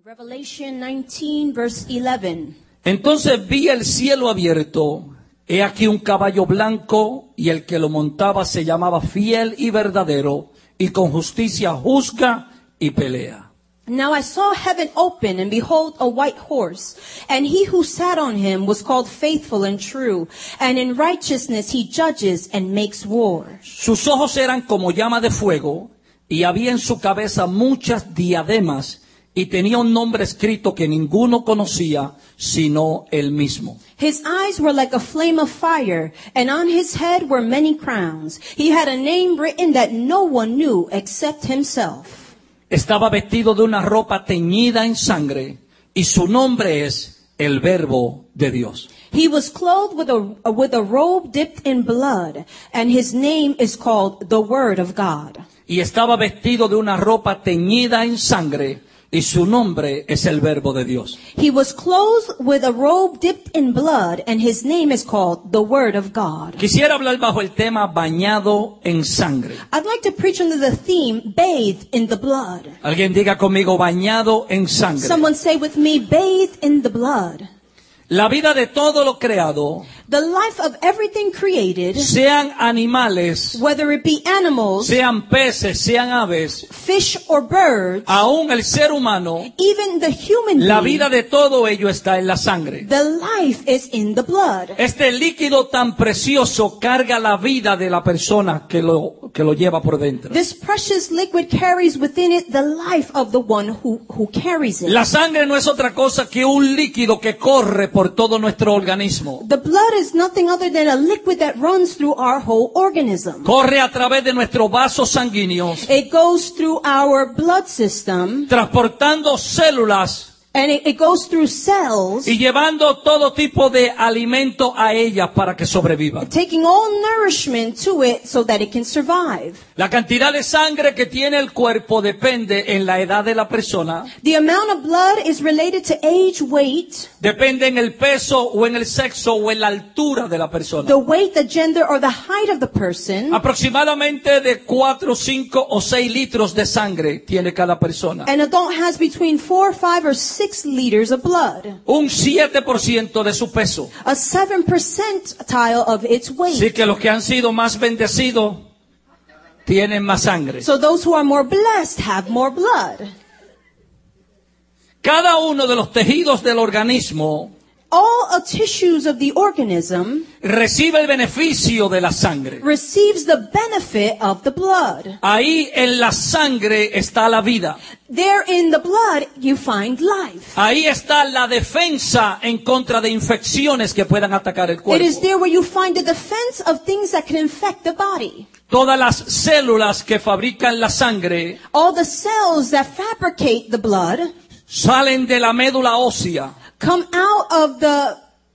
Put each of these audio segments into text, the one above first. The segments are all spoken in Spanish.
Revelation 19, verse 11. Entonces vi el cielo abierto, he aquí un caballo blanco, y el que lo montaba se llamaba Fiel y Verdadero, y con justicia juzga y pelea. Now I saw heaven open, and behold, a white horse. And he who sat on him was called Faithful and True. And in righteousness he judges and makes war. Sus ojos eran como llama de fuego, y había en su cabeza muchas diademas, y tenía un nombre escrito que ninguno conocía, sino él mismo. His eyes were like a flame of fire, and on his head were many crowns. He had a name written that no one knew except himself. Estaba vestido de una ropa teñida en sangre, y su nombre es el Verbo de Dios. He was clothed with a robe dipped in blood, and his name is called the Word of God. Y estaba vestido de una ropa teñida en sangre, y su nombre es el Verbo de Dios. He was clothed with a robe dipped in blood, and his name is called the Word of God. Quisiera hablar bajo el tema bañado en sangre. I'd like to preach under the theme, bathed in the blood. Alguien diga conmigo, bañado en sangre. Someone say with me, bathed in the blood. La vida de todo lo creado, The life of everything created, sean animales, whether it be animals, sean peces, sean aves, fish or birds, aún el ser humano, even the human la being, vida de todo ello está en la sangre. the life is in the blood. Este líquido tan precioso carga la vida de la persona que lo lleva por dentro. This precious liquid carries within it the life of the one who carries it. La sangre no es otra cosa que un líquido que corre por todo nuestro organismo. The blood is nothing other than a liquid that runs through our whole organism. Corre a través de nuestros vasos sanguíneos, It goes through our blood system, transportando células and it goes through cells, y llevando todo tipo de alimento a ellas para que sobrevivan. taking all nourishment to it so that it can survive. La cantidad de sangre que tiene el cuerpo depende en la edad de la persona, The amount of blood is related to age, weight, depende en el peso o en el sexo o en la altura de la persona. the weight, the gender, or the height of the person. Aproximadamente de 4, 5 o 6 litros de sangre tiene cada persona. An adult has between 4, 5, or 6 liters of blood. Un 7% de su peso. A 7 percentile of its weight. Así que los que han sido más bendecidos tienen más sangre. So those who are more blessed have more blood. Cada uno de los tejidos del organismo All tissues of the organism recibe el beneficio de la sangre. receives the benefit of the blood. Ahí en la sangre está la vida. There in the blood you find life. Ahí está la defensa en contra de infecciones que puedan atacar el It cuerpo. is there where you find the defense of things that can infect the body. Todas las células que fabrican la sangre All the cells that fabricate the blood salen de la médula ósea. come out of the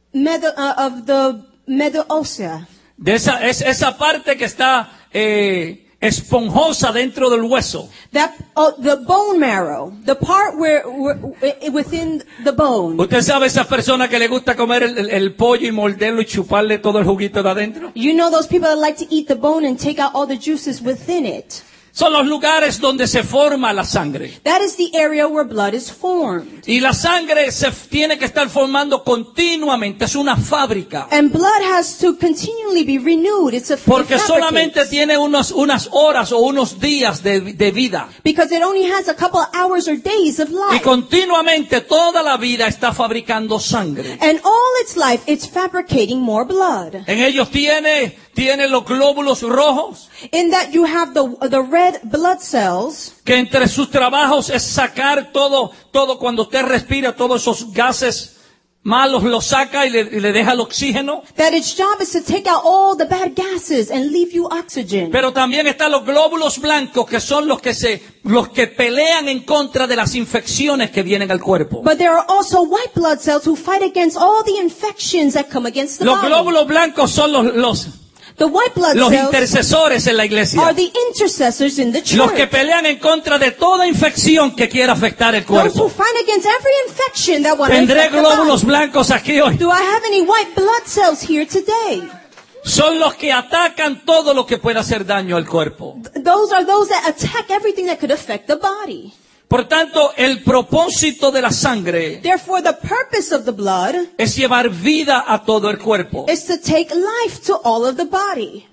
medulla ósea. De esa parte que está esponjosa dentro del hueso. The bone marrow, the part where within the bone. Usted sabe esa persona que le gusta comer el pollo y morderlo y chuparle todo el juguito de adentro. You know those people that like to eat the bone and take out all the juices within it. Son los lugares donde se forma la sangre. That is the area where blood is formed. Y la sangre se tiene que estar formando continuamente. Es una fábrica. And blood has to continually be renewed. It's a Porque it solamente fabricates. tiene unas horas o unos días de vida. Because it only has a couple of hours or days of Y life. continuamente toda la vida está fabricando sangre. And all its life, it's fabricating more blood. En ellos tiene los glóbulos rojos, In that you have the red blood cells, que entre sus trabajos es sacar todo cuando usted respira, todos esos gases malos los saca y le deja el oxígeno. that its job is to take out all the bad gases and leave you oxygen. Pero también están los glóbulos blancos, que son los que pelean en contra de las infecciones que vienen al cuerpo. But there are also white blood cells who fight against all the infections that come against the Los body. glóbulos blancos son The white blood los cells intercesores en la iglesia. are the intercessors in the Los que church. pelean en contra de toda infección que quiera afectar el Those who cuerpo. fight against every infection that want to Tendré affect the body. glóbulos blancos aquí hoy. Do I have any white blood cells here today? Son los que atacan todo lo que pueda hacer daño al cuerpo. Those are those that attack everything that could affect the body. Por tanto, el propósito de la sangre Therefore, the purpose of the blood es llevar vida a todo el cuerpo. is to take life to all of the body.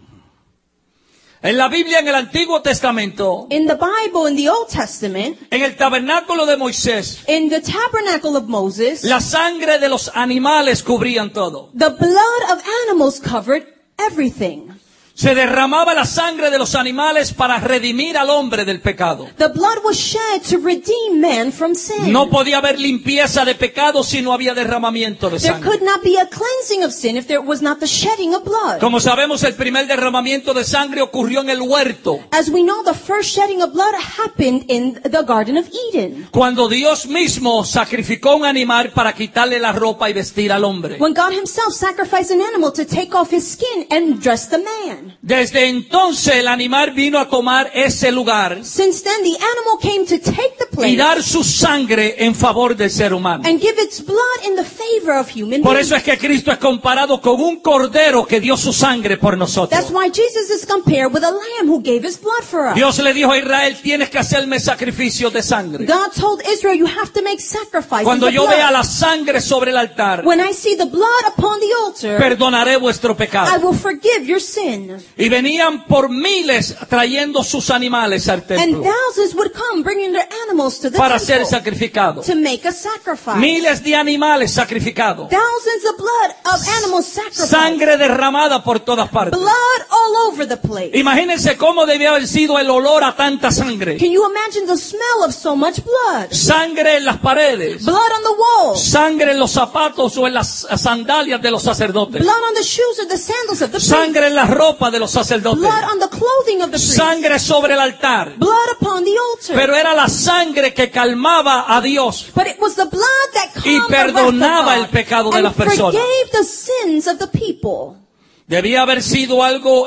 En la Biblia, en el Antiguo Testamento, In the Bible, in the Old Testament, en el tabernáculo de Moisés, in the tabernacle of Moses, la sangre de los animales cubrían todo. the blood of animals covered everything. Se derramaba la sangre de los animales para redimir al hombre del pecado. The blood was shed to redeem man from sin. No podía haber limpieza de pecado si no había derramamiento de There sangre. could not be a cleansing of sin if there was not the shedding of blood. Como sabemos, el primer derramamiento de sangre ocurrió en el huerto, As we know, the first shedding of blood happened in the Garden of Eden. cuando Dios mismo sacrificó un animal para quitarle la ropa y vestir al hombre. When God himself sacrificed an animal to take off his skin and dress the man. Desde entonces el animal vino a tomar ese lugar Since then, the animal came to take the y place dar su sangre en favor del ser humano. and give its blood in the favor of human Por beings. eso es que Cristo es comparado con un cordero que dio su sangre por nosotros. That's why Jesus is compared with a lamb who gave his blood for us. Dios le dijo a Israel, tienes que hacerme sacrificio de sangre. God told Israel, you have to make sacrifices Cuando of yo blood. vea la sangre sobre el altar, When I see the blood upon the altar, perdonaré vuestro I pecado. will forgive your sin. Y venían por miles trayendo sus animales al And templo thousands would come bringing their animals to the para ser temple sacrificados. to make a sacrifice. Miles de animales sacrificados. Thousands of blood of animals sacrificed. Sangre derramada por todas partes. Blood all over the place. Imagínense cómo debía haber sido el olor a tanta sangre. Can you imagine the smell of so much blood? Sangre en las paredes. Blood on the walls. Sangre en los zapatos o en las sandalias de los sacerdotes. Blood on the shoes or the sandals of the priest. Sangre en la ropa de los sacerdotes. Blood on the clothing of the priest. Sangre sobre el altar. Blood upon the altar. Pero era la sangre que calmaba a Dios But it was the blood that y calmed the wrath of perdonaba el God pecado de and las personas. forgave the sins of the people. Debía haber sido algo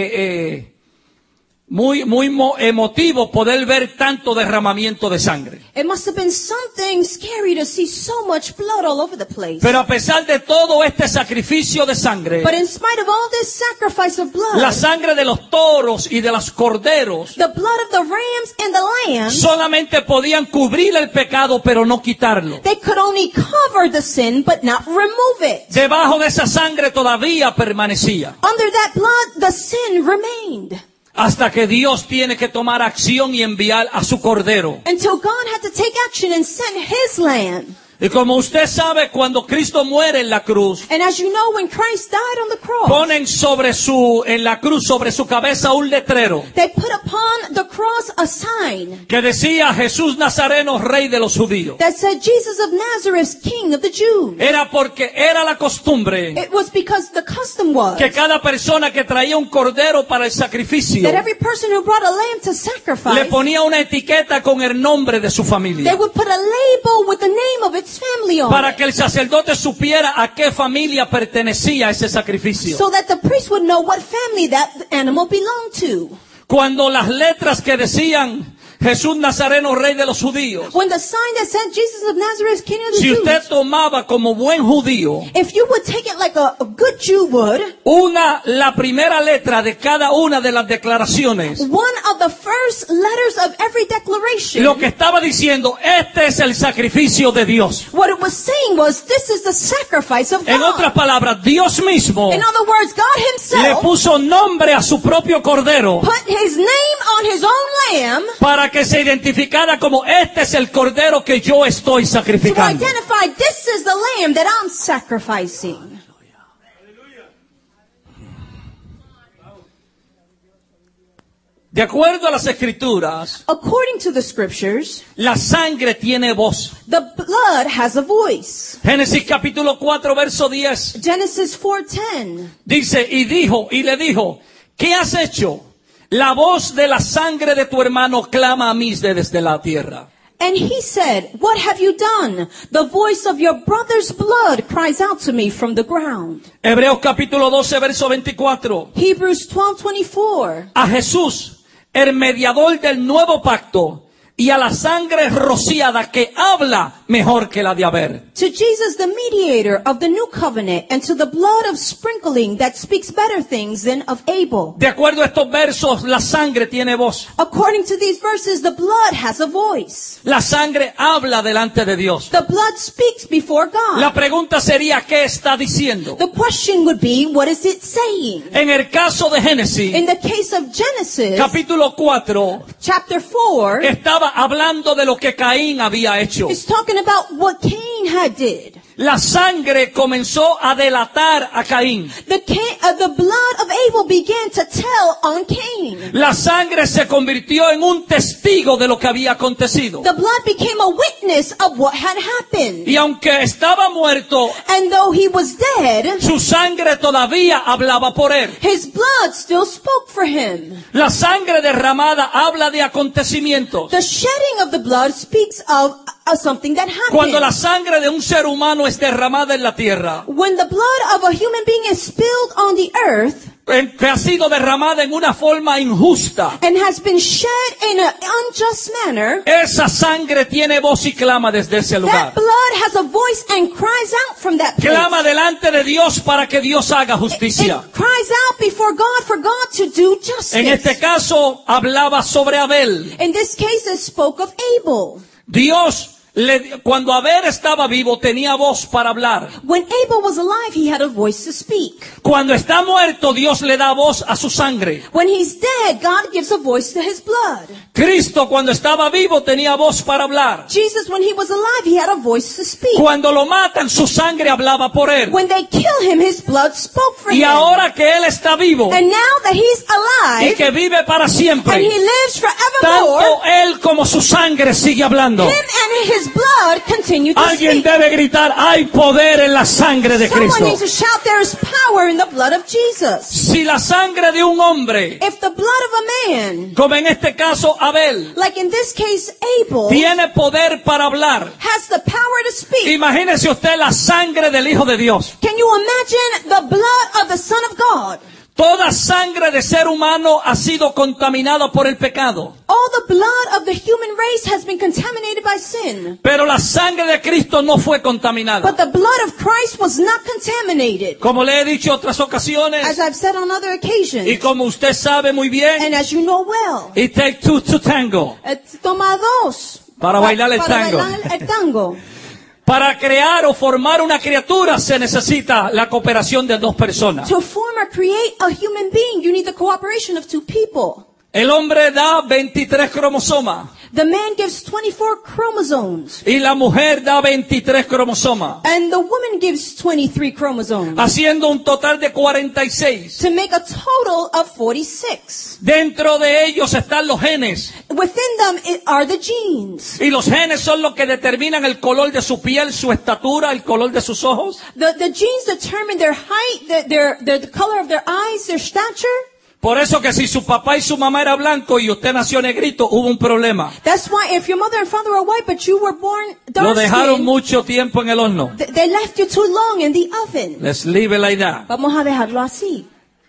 muy emotivo poder ver tanto derramamiento de sangre. It must have been something scary to see so much blood all over the place. Pero a pesar de todo este sacrificio de sangre, But in spite of all this sacrifice of blood, la sangre de los toros y de los corderos the blood of the rams and the lambs, solamente podían cubrir el pecado pero no quitarlo. they could only cover the sin but not remove it. Debajo de esa sangre todavía permanecía. Under that blood, the sin remained. Hasta que Dios tiene que tomar acción y enviar a su cordero. Until God had to take action and send his lamb. Y como usted sabe, cuando Cristo muere en la cruz, And as you know, when Christ died on the cross, ponen en la cruz sobre su cabeza un letrero they put upon the cross a sign que decía Jesús Nazareno, Rey de los Judíos. that said Jesus of Nazareth, King of the Jews. Era porque era la costumbre It was because the custom was que cada persona que traía un cordero para el sacrificio that every person who brought a lamb to le sacrifice, ponía una etiqueta con el nombre de su they familia, would put a label with the name of its family on para it, que el sacerdote supiera a qué familia pertenecía ese sacrificio. so that the priest would know what family that animal belonged to. Cuando las letras que decían Jesús Nazareno, Rey de los Judíos, When the sign that said Jesus of Nazareth, King of the si Jews, usted tomaba como buen judío if you would take it like a good Jew would, la primera letra de cada una de las declaraciones, one of the first letters of every declaration, lo que estaba diciendo, este es el sacrificio de Dios. what it was saying was, this is the sacrifice of En God. otras palabras, Dios mismo In other words, God le himself puso nombre a su propio cordero put his name on his own lamb para que se identificara como este es el cordero que yo estoy to sacrificando. identify this is the lamb that I'm sacrificing. De acuerdo a las escrituras, According to the scriptures, la sangre tiene voz. the blood has a voice. Génesis capítulo 4 verso 10 Genesis 4:10. dice, y le dijo, ¿qué has hecho? La voz de la sangre de tu hermano clama a mí desde la tierra. And he said, what have you done? The voice of your brother's blood cries out to me from the ground. Hebreos capítulo 12 verso 24. Hebrews 12:24. A Jesús, el mediador del nuevo pacto, y a la sangre rociada que habla mejor que la de Abel. To Jesus, the mediator of the new covenant, and to the blood of sprinkling that speaks better things than of Abel. De acuerdo a estos versos, la sangre tiene voz. According to these verses, the blood has a voice. La sangre habla delante de Dios. The blood speaks before God. La pregunta sería, ¿qué está diciendo? The question would be, what is it saying? En el caso de Génesis, In the case of Genesis, capítulo 4, chapter 4, estaba hablando de lo que Caín había hecho. it's talking about what Cain had did. La sangre comenzó a delatar a Caín. The blood of Abel began to tell on Cain. La sangre se convirtió en un testigo de lo que había acontecido. The blood became a witness of what had happened. Y aunque estaba muerto, And though he was dead, su sangre todavía hablaba por él. his blood still spoke for him. La sangre derramada habla de acontecimientos. The shedding of the blood speaks of something that happened. Cuando la sangre de un ser humano es derramada en la tierra, When the blood of a human being is spilled on the earth que ha sido derramada en una forma injusta, and has been shed in an unjust manner, esa sangre tiene voz y clama desde ese that lugar. blood has a voice and cries out from that place. Clama delante de Dios para que Dios haga justicia. It cries out before God for God to do justice. En este caso hablaba sobre Abel. In this case, it spoke of Abel. Dios, cuando Abel estaba vivo, tenía voz para hablar. When Abel was alive, he had a voice to speak. Cuando está muerto, Dios le da voz a su sangre. When he's dead, God gives a voice to his blood. Cristo, cuando estaba vivo, tenía voz para hablar. Jesus, when he was alive, he had a voice to speak. Cuando lo matan, su sangre hablaba por él. When they kill him, his blood spoke for Y him. ahora que él está vivo And now that he's y alive, que vive para and siempre, he lives tanto forevermore, él como su sangre sigue hablando. him and his blood continue to Alguien speak. debe gritar, hay poder en la sangre de Someone Cristo. needs to shout, there is power in the blood of Jesus. Si la sangre de un hombre, If the blood of a man, como en este caso Abel, like in this case Abel, tiene poder para hablar, has the power to speak, imagínese usted la sangre del Hijo de Dios. can you imagine the blood of the Son of God? Toda sangre de ser humano ha sido contaminada por el pecado. All the blood of the human race has been contaminated by sin. Pero la sangre de Cristo no fue contaminada. But the blood of Christ was not contaminated. Como le he dicho otras ocasiones, As I've said on other occasions, y como usted sabe muy bien, and as you know well, it takes two to tango. toma dos Para bailar el tango. bailar el tango. Para crear o formar una criatura se necesita la cooperación de dos personas. To form or create a human being, you need the cooperation of two people. El hombre da 23 cromosomas The man gives 24 chromosomes, y la mujer da 23 cromosomas, and the woman gives 23 chromosomes, haciendo un total de 46. to make a total of 46. Dentro de ellos están los genes. Within them are the genes. Y los genes son los que determinan el color de su piel, su estatura, el color de sus ojos. The genes determine their height, the color of their eyes, their stature. Por eso que si su papá y su mamá era blanco y usted nació negrito, hubo un problema. That's why if your mother and father were white but you were born Lo dark dejaron skinned, mucho tiempo en el horno. they left you too long in the oven. Let's leave it like that. Vamos a dejarlo así.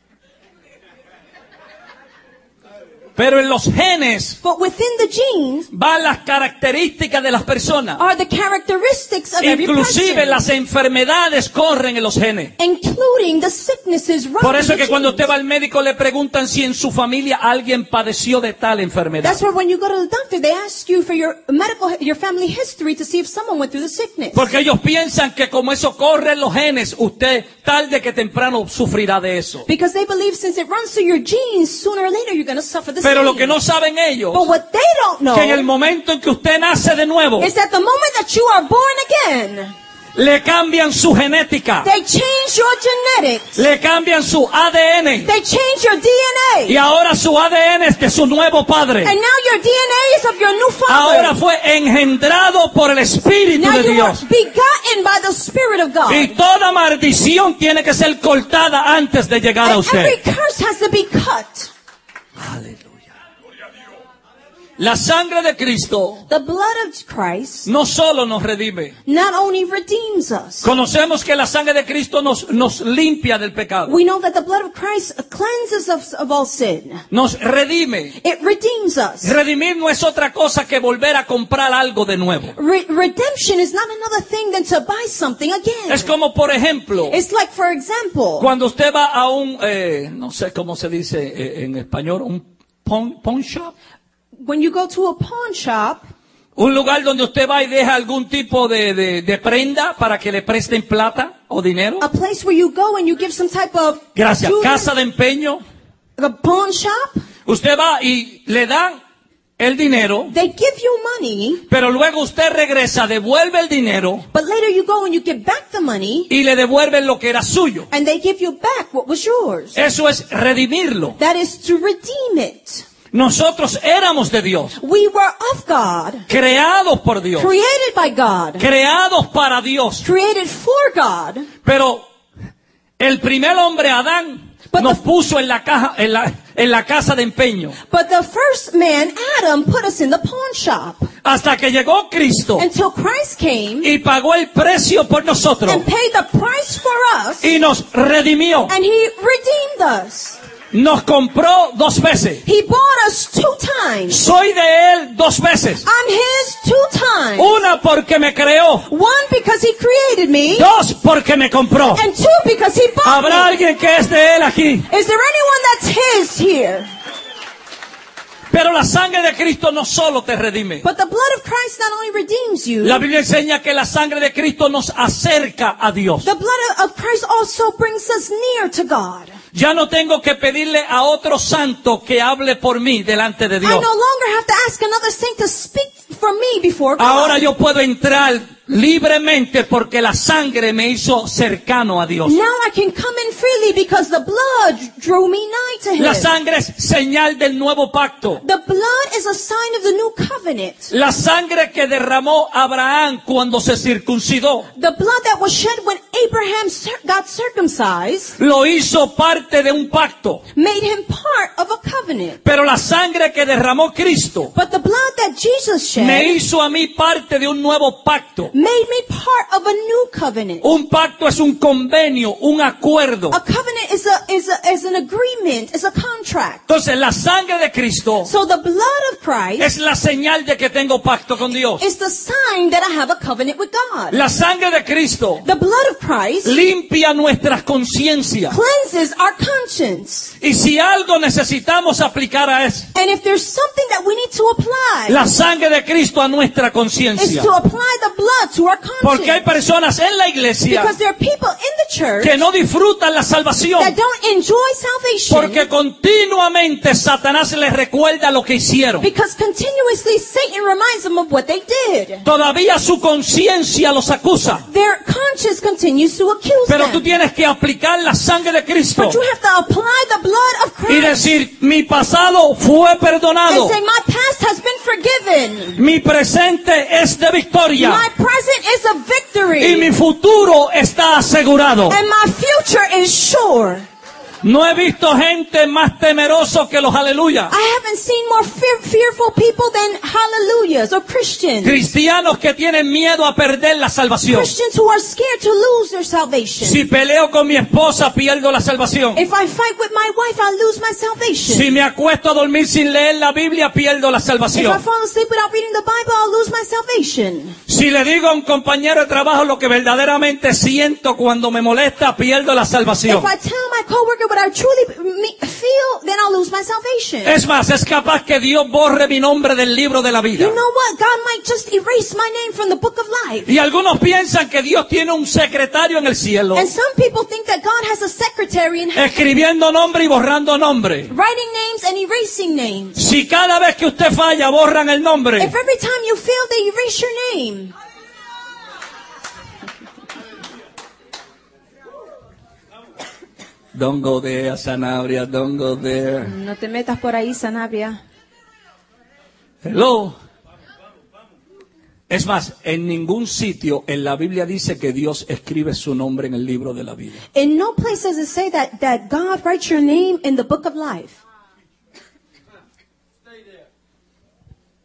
Pero en los genes But within the genes van las características de las personas. are the characteristics of every Inclusive person, las enfermedades corren en los genes. including the sicknesses run Por in eso the es que cuando genes. usted va al médico le preguntan si en su familia alguien padeció de tal enfermedad. That's why when you go to the doctor, they ask you for your family history to see if someone went through the sickness. Porque ellos piensan que como eso corre en los genes, usted tarde que temprano sufrirá de eso. Because they believe since it runs through your genes, sooner or later you're going to suffer the Pero lo same. que no saben ellos, But what they don't know que en el momento en que usted nace de nuevo, is that the moment that you are born again, le cambian su genética, they change your genetics. le cambian su ADN. They change your DNA. Y ahora su ADN es de su nuevo padre. And now your DNA is of your new Ahora father. fue engendrado por el Espíritu Now de you were Dios. begotten by the Spirit of God. Y toda maldición tiene que ser cortada antes de llegar a And usted. every curse has to be cut. Aleluya. La sangre de Cristo The blood of Christ no solo nos redime. not only redeems us. Conocemos que la sangre de Cristo nos limpia del pecado. We know that the blood of Christ cleanses us of all sin. Nos redime. It redeems us. Redimir no es otra cosa que volver a comprar algo de nuevo. Redemption is not another thing than to buy something again. Es como, por ejemplo, It's like, for example, cuando usted va a un, no sé cómo se dice en español, un pawn shop. when you go to a pawn shop, Un lugar donde usted va y deja algún tipo de prenda para que le presten plata o dinero. a place where you go and you give some type of Gracias. jewelry, Casa de empeño. a pawn shop, Usted va y le dan el dinero, they give you money, pero luego usted regresa, devuelve el dinero but later you go and you give back the money, y le devuelven lo que era suyo. and they give you back what was yours. Eso es redimirlo. That is to redeem it. Nosotros éramos de Dios, We were of God, creados por Dios, created by God, creados para Dios. created for God, Pero el primer hombre, Adán, nos puso en la casa de empeño. but the first man, Adam, put us in the pawn shop Hasta que llegó Cristo until Christ came y pagó el precio por nosotros and paid the price for us, y nos redimió. and He redeemed us. Nos compró 2 veces. He bought us 2 times. Soy de Él 2 veces. I'm His 2 times. Una porque me creó. 1 because He created me, 2 porque me compró. and 2 because He bought ¿Habrá me. alguien que es de Él aquí? Is there anyone that's His here? Pero la sangre de Cristo no solo te redime. But the blood of Christ not only redeems you, La Biblia enseña que la sangre de Cristo nos acerca a Dios. the blood of Christ also brings us near to God. Ya no tengo que pedirle a otro santo que hable por mí delante de I Dios. no longer have to ask another saint to speak for me before God. Ahora yo puedo entrar libremente porque la sangre me hizo cercano a Dios. Now I can come in freely because the blood drew me nigh to Him. La sangre es señal del nuevo pacto. The blood is a sign of the new covenant. La sangre que derramó Abraham cuando se circuncidó The blood that was shed when Abraham got circumcised lo hizo parte de un pacto. made him part of a covenant. Pero la sangre que derramó Cristo But the blood that Jesus me shed hizo a mí parte de un nuevo pacto. made me part of a new covenant. Un pacto es un convenio, un acuerdo. A covenant is an agreement, is a contract. Entonces la sangre de Cristo So the blood of Christ es la señal de que tengo pacto con Dios. is the sign that I have a covenant with God. La sangre de Cristo The blood of Christ limpia nuestras conciencias. cleanses our conscience. Y si algo necesitamos aplicar a eso, And if there's something that we need to apply, la sangre de Cristo a nuestra is conciencia. to apply the blood to our Porque hay conscience. personas en la iglesia Because there are people in the church que no disfrutan la salvación. that don't enjoy salvation Porque continuamente Satanás les recuerda lo que hicieron. because continuously Satan reminds them of what they did. Todavía su conciencia los acusa. Their conscience continues to accuse Pero tú them. tienes que aplicar la sangre de Cristo But you have to apply the blood of y Christ decir, mi pasado fue perdonado. and say, my past has been forgiven. Mi presente es de victoria. My present is a Y victory. mi futuro está asegurado. And my future is sure. No he visto gente más temeroso que los aleluya. I haven't seen more fearful people than hallelujahs or Christians. Cristianos que tienen miedo a perder la salvación. Christians who are scared to lose their salvation. Si peleo con mi esposa, pierdo la salvación. If I fight with my wife, I lose my salvation. Si me acuesto a dormir sin leer la Biblia, pierdo la If I salvación. fall asleep without reading the Bible, I'll lose my salvation. Si le digo a un compañero de trabajo lo que verdaderamente siento cuando me molesta, pierdo la salvación. If I tell my coworker what I truly feel, then I'll lose my salvation. Es más, es capaz que Dios borre mi nombre del libro de la vida. You know what? God might just erase my name from the book of life. Y algunos piensan que Dios tiene un secretario en el cielo, And some people think that God has a secretary in heaven, escribiendo nombre y borrando nombre. writing names and erasing names. Si cada vez que usted falla borran el nombre, If every time you fail, they erase your name. don't go there, Sanabria, don't go there. No te metas por ahí, Sanabria. Hello. Es más, en ningún sitio en la Biblia dice que Dios escribe su nombre en el libro de la vida. In no place does it say that God writes your name in the book of life.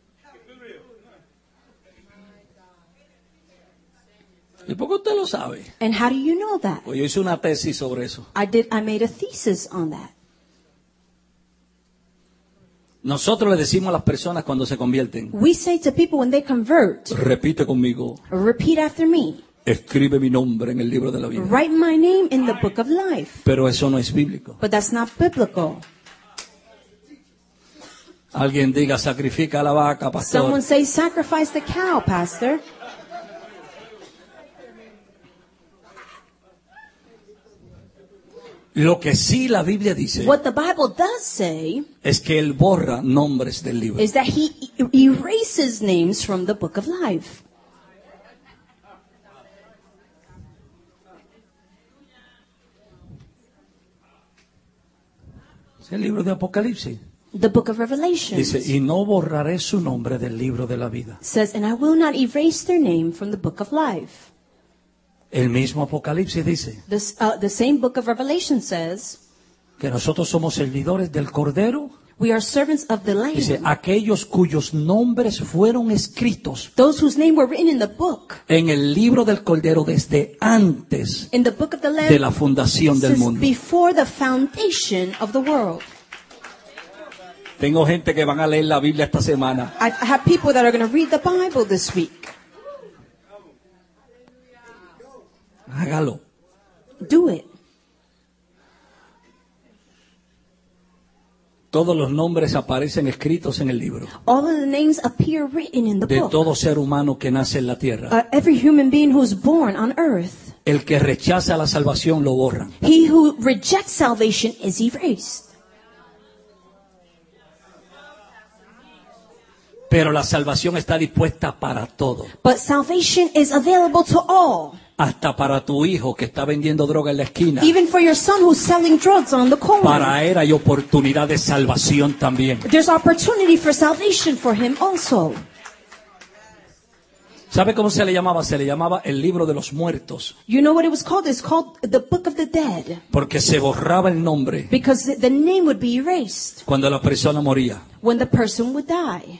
¿Y por qué usted lo sabe? And how do you know that? Pues yo hice una tesis sobre eso. I made a thesis on that. Nosotros le decimos a las personas cuando se convierten, We say to people when they convert, repite conmigo, repeat after me. escribe mi nombre en el libro de la vida. Write my name in the book of life. Pero eso no es bíblico. But that's not biblical. Alguien diga, sacrifica a la vaca, pastor. Someone say, sacrifice the cow, pastor. Lo que sí la Biblia dice What the Bible does say es que Él borra nombres del libro. is that he erases names from the book of life. Es el libro de Apocalipsis. The book of Revelation Dice, y no borraré su nombre del libro de la vida. says, and I will not erase their name from the book of life. El mismo Apocalipsis dice The same book of Revelation says, que nosotros somos servidores del Cordero. we are servants of the Dice, Lamb. aquellos cuyos nombres fueron escritos Those whose name were written in the book, en el libro del Cordero desde antes in the book of the de Lamb, la fundación del since mundo. before the foundation of the world. Tengo gente que van a leer la Biblia esta semana. I have people that are going to read the Bible this week. Hágalo. Do it. Todos los nombres aparecen escritos en el libro All of the names appear written in the de book. todo ser humano que nace en la tierra. Every human being who's born on earth. El que rechaza la salvación lo borran. He who rejects salvation is erased. Pero la salvación está dispuesta para todo. But salvation is available to all. Hasta para tu hijo que está vendiendo droga en la esquina. Even for your son who's selling drugs on the corner. Para él hay oportunidad de salvación también. There's opportunity for salvation for him also. ¿Sabe cómo se le llamaba? Se le llamaba el libro de los muertos. You know what it was called? It's called the Book of the Dead. Porque se borraba el nombre Because the name would be erased cuando la persona moría. when the person would die.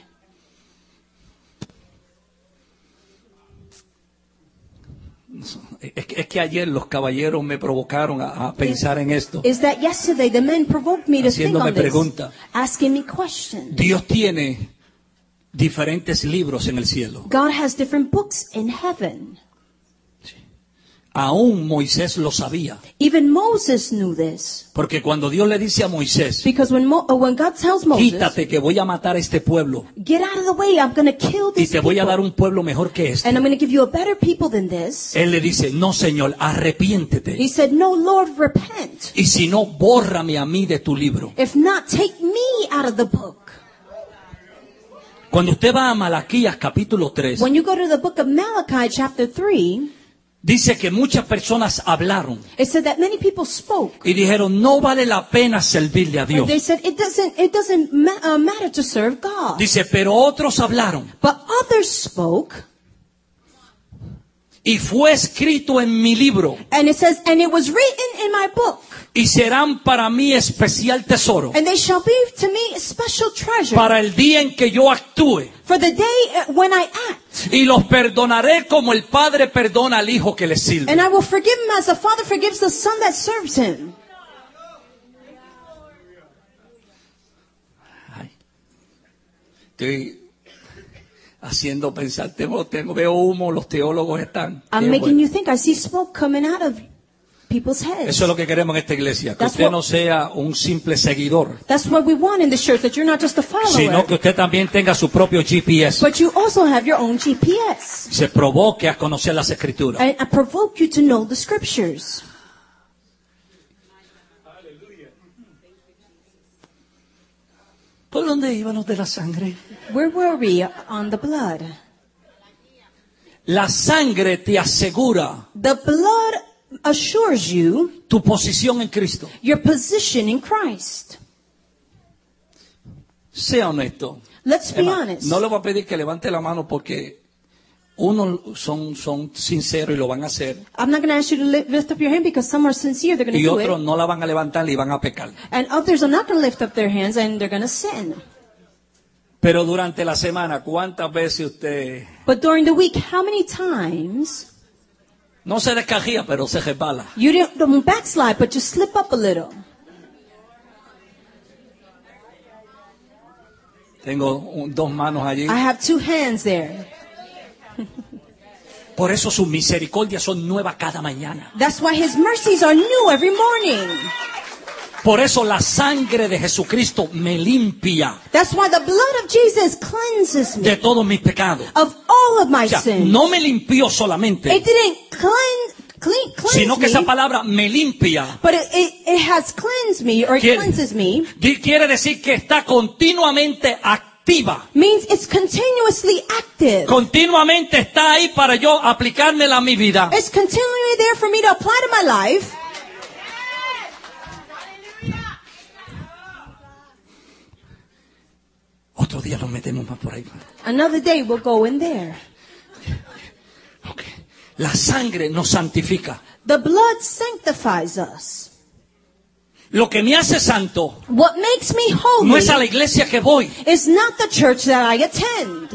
Es que ayer los caballeros me provocaron a pensar en esto. Is that yesterday the men provoked me to think Haciéndome on this, pregunta. asking me questions. Dios tiene diferentes libros en el cielo. God has different books in heaven. Aún Moisés lo sabía. Even Moses knew this. Porque cuando Dios le dice a Moisés, Because when God tells Moses, quítate que voy a matar a este pueblo get out of the way, I'm going to kill y this te voy a dar people, un pueblo mejor que este. and I'm going to give you a better people than this. Él le dice, no Señor, arrepiéntete. He said, no, Lord, repent. Y si no, bórrame a mí de tu libro. If not, take me out of the book. Cuando usted va a Malaquías capítulo 3, When you go to the book of Malachi, chapter 3, dice que muchas personas hablaron it said that many people spoke. y dijeron, no vale la pena servirle a Dios. They said it doesn't matter to serve God. Dice, pero otros hablaron But others spoke, y fue escrito en mi libro and it says, and it was written in my book, y serán para mí especial tesoro and they shall be to me a special treasure para el día en que yo actúe. for the day when I act. Y los perdonaré como el padre perdona al hijo que le sirve. And I will forgive him as the father forgives the son that serves him. Ay. Estoy haciendo pensar, veo humo, los teólogos están. I'm Qué making bueno. you think. I see smoke coming out of people's heads. Eso es lo que queremos en esta iglesia, que That's usted what- no sea un simple seguidor, That's what we want in the church, that you're not just a follower, sino que usted también tenga su propio GPS. but you also have your own GPS. Se provoque a conocer las escrituras. And I provoke you to know the scriptures. ¿Por dónde íbamos de la sangre? Where were we on the blood? La sangre te asegura The blood assures you tu posición en Cristo. your position in Christ. Sea honesto. Let's be Emma, honest. no le voy a pedir que levante la mano porque unos son sinceros y lo van a hacer I'm not going to ask you to lift up your hand because some are sincere, they're going y to do otros it. no la van a levantar y van a pecar. And others are not going to lift up their hands and they're going to sin. Pero durante la semana, ¿cuántas veces usted But during the week, how many times No se descajía, pero se resbala. You don't backslide, but you slip up a little. Tengo dos manos allí. I have two hands there. Por eso sus misericordias son nuevas cada mañana. That's why his mercies are new every morning. Por eso la sangre de Jesucristo me limpia That's why the blood of Jesus cleanses me de todos mis pecados. of all of my O sea, sins. no me limpió solamente, It didn't cleanse sino que esa me, palabra me limpia. but it has cleansed me, or it Quiere- cleanses me. Quiere decir que está continuamente activa. Means it's continuously active. Continuamente está ahí para yo aplicármela a mi vida. It's continually there for me to apply to my life. Otro día nos metemos más por ahí. Another day we'll go in there. Okay. La sangre nos santifica. The blood sanctifies us. Lo que me hace santo What makes me holy no es a la iglesia que voy, is not the church that I attend.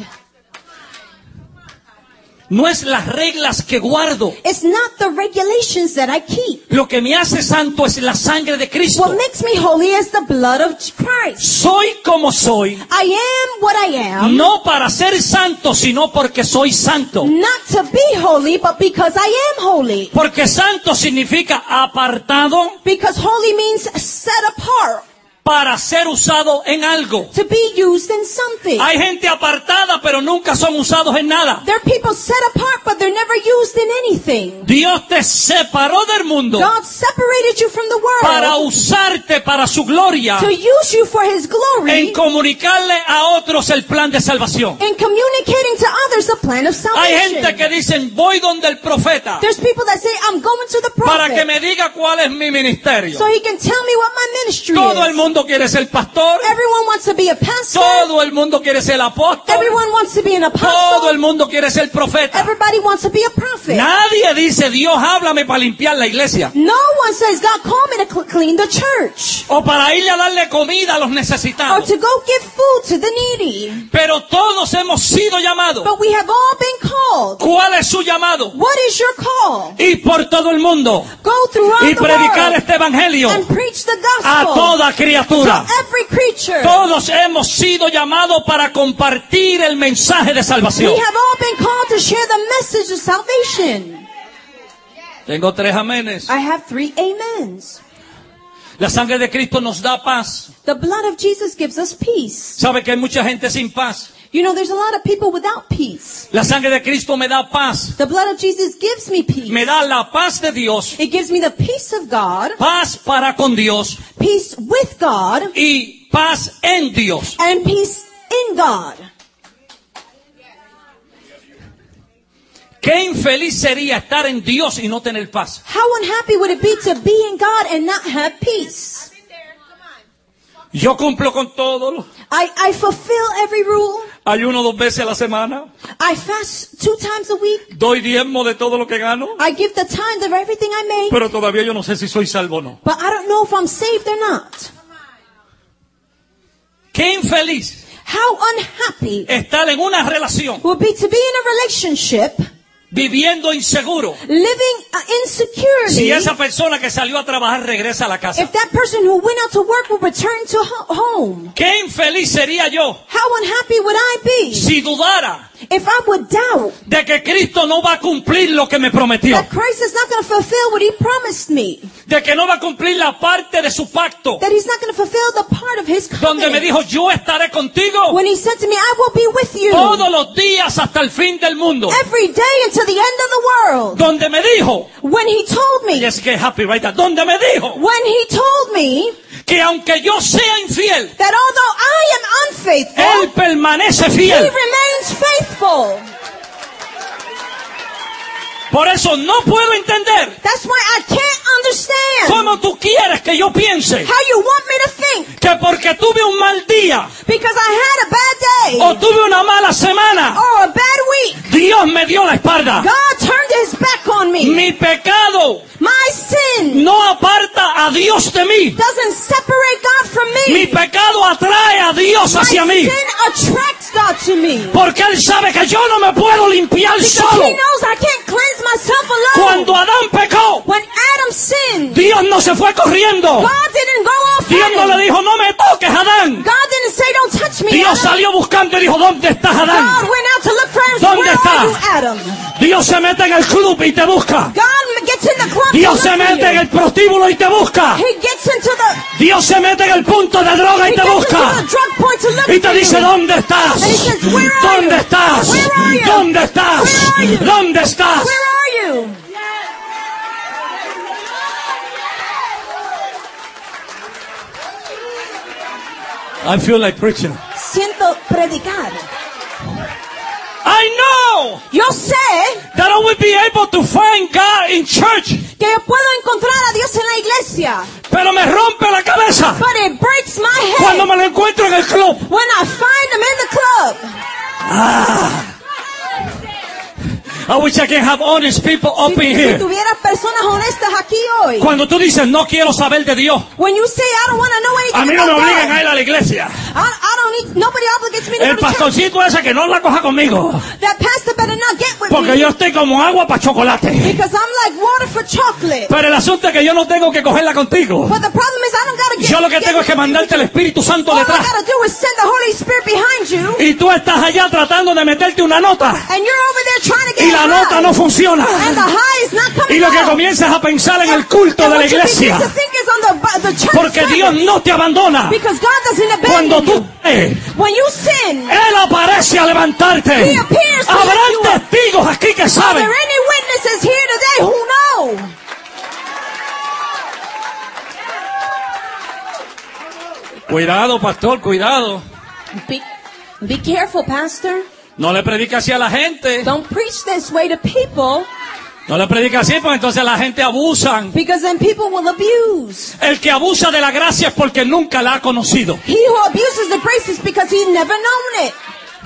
no es las reglas que guardo. It's not the regulations that I keep. Lo que me hace santo es la sangre de Cristo. What makes me holy is the blood of Christ. Soy como soy, I am what I am, no para ser santo, sino porque soy santo. not to be holy, but because I am holy. Porque santo significa apartado Because holy means set apart, para ser usado en algo. to be used in something. Hay gente apartada, pero nunca son usados en nada. There are people set apart, but they're never used in anything. Dios te separó del mundo God separated you from the para world usarte para su gloria, to use you for His en glory, comunicarle a otros el plan de salvación. in communicating to others the plan of Hay gente salvation. que dicen, voy donde el profeta There's people that say, I'm going to the para que prophet me diga cuál es mi ministerio. so he can tell me what my ministry Todo el is. mundo quiere ser pastor, Everyone wants to be a pastor. todo el mundo quiere ser apóstol, Everyone wants to be an todo apostle. el mundo quiere ser profeta. Everybody wants to be a prophet. Nadie dice, Dios, háblame para limpiar la iglesia. No one says, God, call me to clean the church, O para irle a darle comida a los or necesitados. to go give food to the needy. Pero todos hemos sido llamados. But we have all been called. ¿Cuál es su llamado? What is your call? Ir por todo el mundo Go throughout y the predicar world este evangelio and preach the a gospel toda criatura. to every creature. Todos hemos sido llamados para compartir el mensaje de salvación. We have all been called to share the message of salvation. Tengo 3 amenes. I have 3 amens. La sangre de Cristo nos da paz. The blood of Jesus gives us peace. ¿Sabe que hay mucha gente sin paz? You know, there's a lot of people without peace. La sangre de Cristo me da paz. The blood of Jesus gives me peace. Me da la paz de Dios, It gives me the peace of God, paz para con Dios peace with God, y paz en Dios. and peace in God. Qué infeliz sería estar en Dios y no tener paz. How unhappy would it be to be in God and not have peace? Yo cumplo con todo. I fulfill every rule. Ayuno 2 veces a la semana. I fast 2 times a week. Doy diezmo de todo lo que gano. I give the tithe of everything I make. Pero todavía yo no sé si soy salvo o no. But I don't know if I'm saved or not. Qué infeliz How unhappy estar en una relación would be to be in a relationship viviendo inseguro. living insecurity. Si esa persona que salió a trabajar regresa a la casa. If that person who went out to work will return to home, Qué infeliz sería yo how unhappy would I be si dudara if I would doubt de que Cristo no va a cumplir lo que me prometió. that Christ is not going to fulfill what He promised me, De que no va a cumplir la parte de su pacto. that He's not going to fulfill the part of His Donde me covenant. dijo, yo estaré contigo When He said to me, I will be with you todos los días hasta el fin del mundo. every day until the end of the world. Donde me dijo, When He told me, yes, get happy right there. Donde me dijo when He told me que aunque yo sea infiel, that although I am unfaithful, Él permanece He fiel. remains faithful. Por eso no puedo entender That's why I can't understand cómo tú quieres que yo piense how you want me to think. que porque tuve un mal día Because I had a bad day o tuve una mala semana, or a bad week, Dios me dio la espalda. God turned His back on me. Mi pecado My sin no aparta a Dios de mí. doesn't separate God from Mi me. pecado atrae a Dios My hacia mí. sin attracts God to me. Porque Él sabe que yo no me puedo limpiar Because solo. He knows I can't cleanse myself alone. Cuando no se fue corriendo. God didn't go off Dios no running. le dijo, no me toques, Adán. God didn't say, don't touch me, Dios Adam. salió buscando y dijo, ¿dónde estás, God Adán? went out to look for him. ¿Dónde Where está? are you, Adam? Dios se mete en el club y te busca. God gets in the club Dios to se look for mete en you. el prostíbulo y te busca. He gets into the, Dios se mete en el punto de droga y he te gets busca. into the drug point to look Y te for dice, you. ¿dónde estás? And he says, "Where are ¿Dónde you? estás? Where are you? ¿Dónde estás? Where are you? ¿Dónde estás? Where are you? I feel like preaching. Siento predicar. I know Yo sé that I will be able to find God in church, que yo puedo encontrar a Dios en la iglesia, pero me rompe la cabeza but it breaks my head cuando me lo encuentro en el club. when I find him in the club. I wish I can have honest people up in Si here. tuviera personas honestas aquí hoy. Cuando tú dices, no quiero saber de Dios, When you say, I don't want to know anything a mí no me about obligan God. a ir a la iglesia. I don't need, nobody obligates me to El go to church. pastorcito ese que no la coja conmigo, That pastor better not get with porque me. yo estoy como agua para chocolate. Because I'm like water for chocolate. Pero el asunto es que yo no tengo que cogerla contigo. But the problem is I don't gotta get. Yo lo que tengo es que mandarte el Espíritu Santo All I detrás. gotta do is send the Holy Spirit behind you, Y tú estás allá tratando de meterte una nota. and you're over there trying to get Y la a nota high. no funciona. And the high is not Y coming lo que out. comienzas a pensar en el culto And de la what you begin iglesia. to think is on the church Porque Dios service. no te abandona. Because God doesn't Cuando abandon tú you. crees, When you sin, Él aparece a levantarte. He appears to lift you Habrán up. testigos aquí que are saben. there any witnesses here today who know? Cuidado, pastor, cuidado. Be careful, pastor. No le predica así a la gente. Don't preach this way to people, No le predica así porque entonces la gente abusa. because then people will abuse. El que abusa de la gracia es porque nunca la ha conocido. He who abuses the grace is because he's never known it.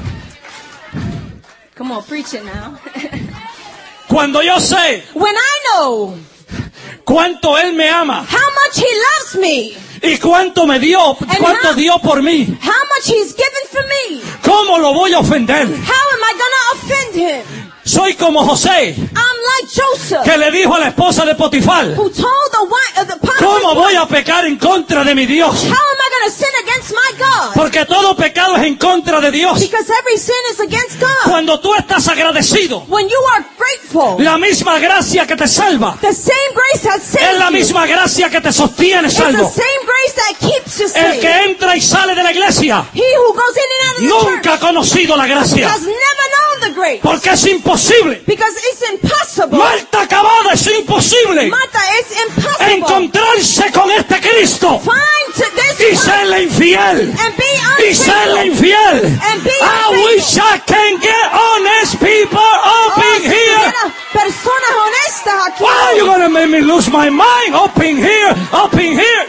Come on, preach it now. Cuando yo sé When I know cuánto Él me ama how much he loves me, y cuánto me dio, cuánto dio por mí, how much he's given for me, ¿cómo lo voy a ofender? how am I gonna offend him? Soy como José, I'm like Joseph, que le dijo a la esposa de Potifar, who told the ¿cómo voy a pecar en contra de mi Dios? how am I gonna sin against my God? Porque todo pecado es en contra de Dios. Because every sin is against God. Cuando tú estás agradecido, When you are grateful, la misma gracia que te salva the same grace that es saves la you misma gracia que te sostiene is the salvo. same grace that keeps you El safe. que entra y sale de la iglesia He who goes in and out of the nunca ha church conocido la gracia, has never known the grace. porque es imposible. Because it's impossible. Malta acabada es imposible Martha, it's impossible. encontrarse con este Cristo Find to this y serle infiel. and be Y serle unfaithful. infiel. And be I unfaithful. wish I can get honest people up in here. Personas honestas aquí. Why are you gonna make me lose my mind? Up in here, up in here.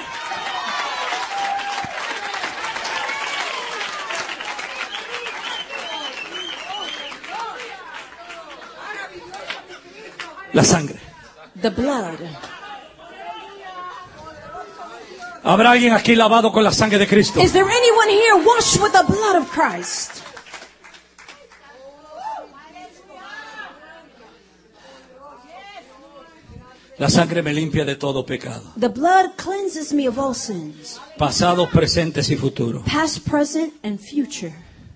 La sangre. The blood. ¿Habrá alguien aquí lavado con la sangre de Cristo? Is there anyone here washed with the blood of Christ? La sangre me limpia de todo pecado, The blood cleanses me of all sins, pasados, presentes y futuros. past, present, and future.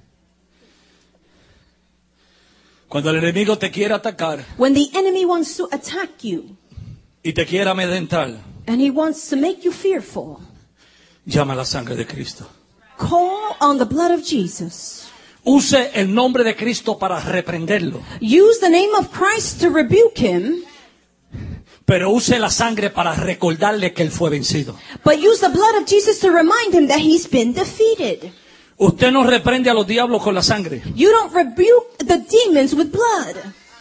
Cuando el enemigo te quiera atacar When the enemy wants to attack you y te quiera amedrentar, and he wants to make you fearful, llama a la sangre de Cristo. call on the blood of Jesus. Use el nombre de Cristo para reprenderlo, Use the name of Christ to rebuke him, pero use la sangre para recordarle que Él fue vencido. but use the blood of Jesus to remind him that he's been defeated. Usted no reprende a los diablos con la sangre. You don't rebuke the demons with blood.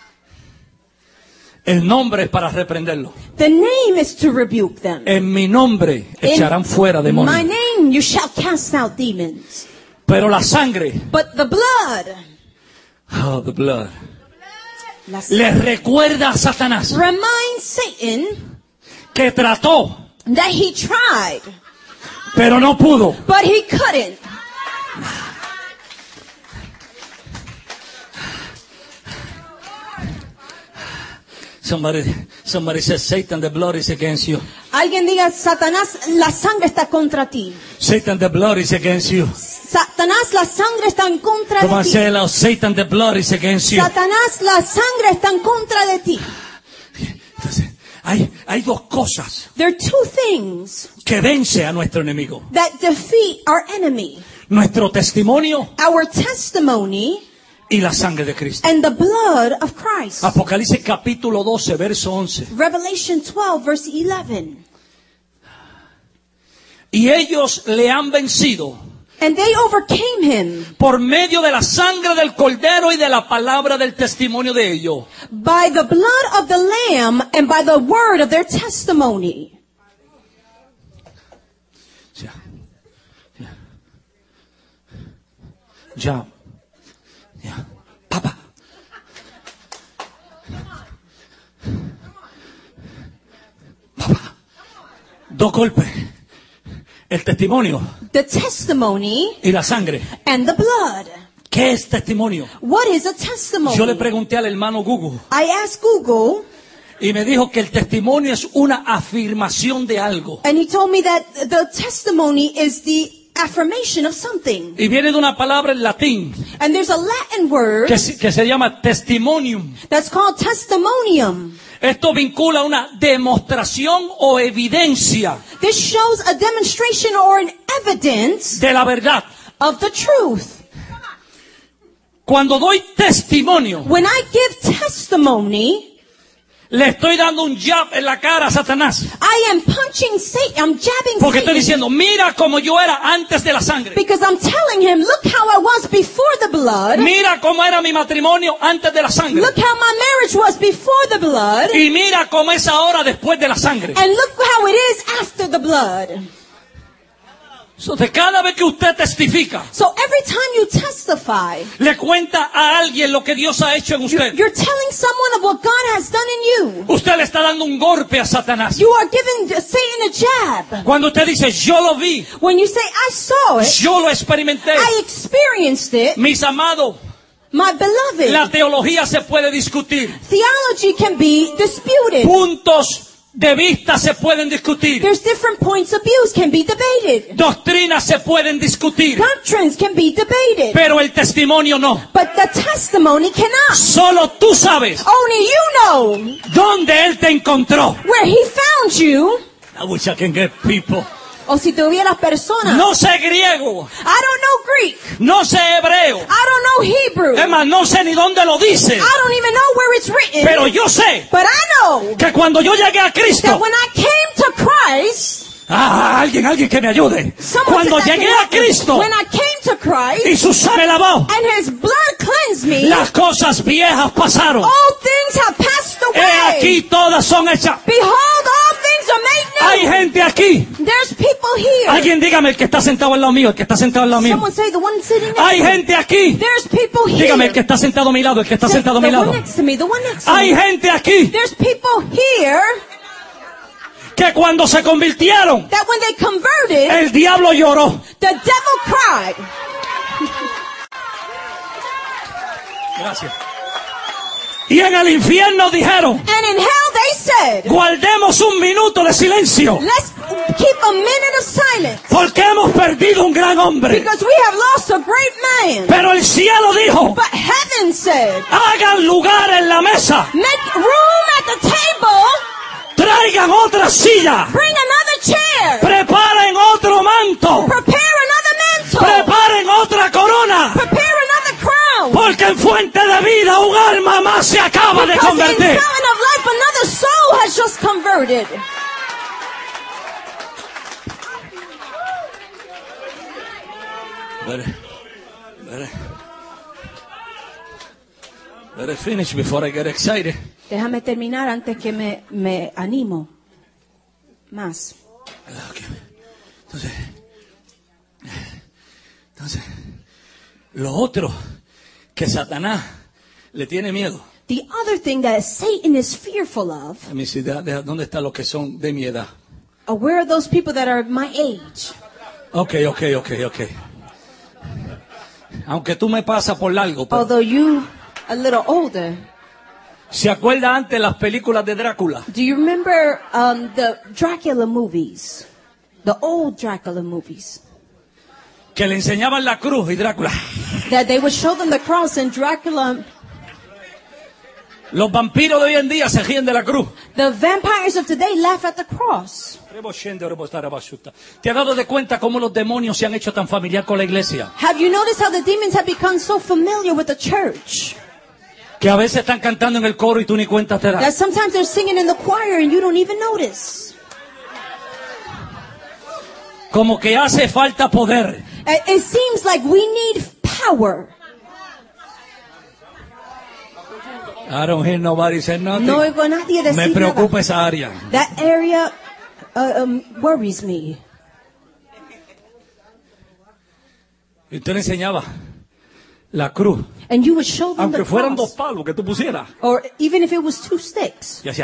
El nombre es para reprenderlo. The name is to rebuke them. En mi nombre echarán fuera In demonios. my name you shall cast out demons. Pero la sangre, But the blood oh, the blood, le recuerda a Satanás reminds Satan que trató, that he tried, pero no pudo. but he couldn't. Somebody says, Satan, the blood is against you. Alguien diga, Satanás, la sangre está contra ti. Satan, the blood is against you. Satanás, la sangre está en contra Come de on, ti. say it loud. Satan, the blood is against you. Satanás, la sangre está en contra de ti. Entonces, hay dos cosas There are two things que vence a nuestro enemigo. that defeat our enemy. Nuestro testimonio Our testimony y la sangre de Cristo. and the blood of Christ. Apocalipsis capítulo 12, verso 11. Revelation 12, verse 11. Y ellos le han vencido And they overcame him por medio de la sangre del cordero y de la palabra del testimonio de ellos. by the blood of the Lamb and by the word of their testimony. Ya. Papá. Papá. Dos golpes. El testimonio The testimony y la sangre. and the blood. ¿Qué es testimonio? What is a testimony? Yo le pregunté al hermano Google I asked Google, y me dijo que el testimonio es una afirmación de algo. and he told me that the testimony is the affirmation of something. Y viene de una palabra en latín And there's a Latin word que se llama testimonium. that's called testimonium. Esto vincula una demostración o evidencia This shows a demonstration or an evidence de la verdad. of the truth. Cuando doy testimonio, When I give testimony, le estoy dando un jab en la cara a Satanás. I am punching Satan. I'm jabbing Porque estoy Satan. diciendo, mira como yo era antes de la sangre. Because I'm telling him, look how I was before the blood. Mira cómo era mi matrimonio antes de la sangre. Look how my marriage was before the blood. Y mira cómo es ahora después de la sangre. And look how it is after the blood. Entonces, cada vez que usted testifica, So every time you testify, le cuenta a alguien lo que Dios ha hecho en usted. you're telling someone of what God has done in you. Usted le está dando un golpe a Satanás. You are giving Satan a jab. Cuando usted dice, yo lo vi, When you say, I saw it, yo lo experimenté. I experienced it, Mis amados, my beloved, la teología se puede discutir. theology can be disputed. Puntos de vista se pueden discutir. There's different points of views can be debated. Doctrinas se pueden discutir. Doctrines can be debated. Pero el testimonio no. But the testimony cannot. Solo tú sabes Only you know dónde Él te encontró. where he found you. I wish I can get people. O si tuvieras personas. No sé griego. I don't know Greek. No sé hebreo. I don't know Hebrew. Es más, no sé ni dónde lo dice. I don't even know where it's written. Pero yo sé But I know que cuando yo llegué a that Cristo, when I came to Christ, alguien que me ayude. someone Cuando said that llegué can a happen. Cristo When I came to Christ y su sangre lavó, and his blood cleansed me, las cosas viejas pasaron. all things have passed He away. aquí todas son hechas. Behold, all things are made Hay new. gente aquí. There's people here. Alguien dígame el que está sentado al lado mío, el que está sentado al lado mío. Someone say the one sitting next Hay to me. gente aquí. There's people here. Dígame el que está sentado a mi lado, el que está Say, sentado a mi the one lado. next to me, the one next to Hay me. gente aquí There's people here que cuando se convirtieron, that when they converted, el diablo lloró. the devil cried. Gracias. Y en el infierno dijeron, And in hell they said, guardemos un minuto de silencio, let's keep a minute of silence porque hemos perdido un gran hombre. because we have lost a great man. Pero el cielo dijo, But heaven said, hagan lugar en la mesa, make room at the table, traigan otra silla, bring another chair, preparen otro manto, prepare another mantle, preparen otra corona, prepare another crown. porque en fuente de vida un alma más se acaba de Because in convertir. fountain of life another soul has just converted. Better finish before I get excited. Déjame terminar antes que me animo más. Okay. Entonces, lo otro que Satanás le tiene miedo. The other thing that Satan is fearful of, ¿Dónde están los que son de mi edad? where are those people that are my age? Okay. Aunque tú me pasas por largo, pero Although you a little older, ¿Se acuerda antes las películas de Drácula? Do you remember the Dracula movies? The old Dracula movies. Que le enseñaban la cruz y Drácula. That they would show them the cross and Dracula. Los vampiros de hoy en día se ríen de la cruz. The vampires of today laugh at the cross. ¿Te has dado de cuenta cómo los demonios se han hecho tan familiar con la iglesia? Have you noticed how the demons have become so familiar with the church? Que a veces están cantando en el coro y tú ni cuenta te That das. sometimes they're singing in the choir and you don't even notice. Como que hace falta poder. It seems like we need power. I don't hear nobody say nothing. No oigo a nadie decir Me nada. preocupa esa área. That area worries me. Y usted le enseñaba la cruz. And you would show them Aunque the fueran dos cross. palos que tú pusieras. Or even if it was 2 sticks. Y hacía.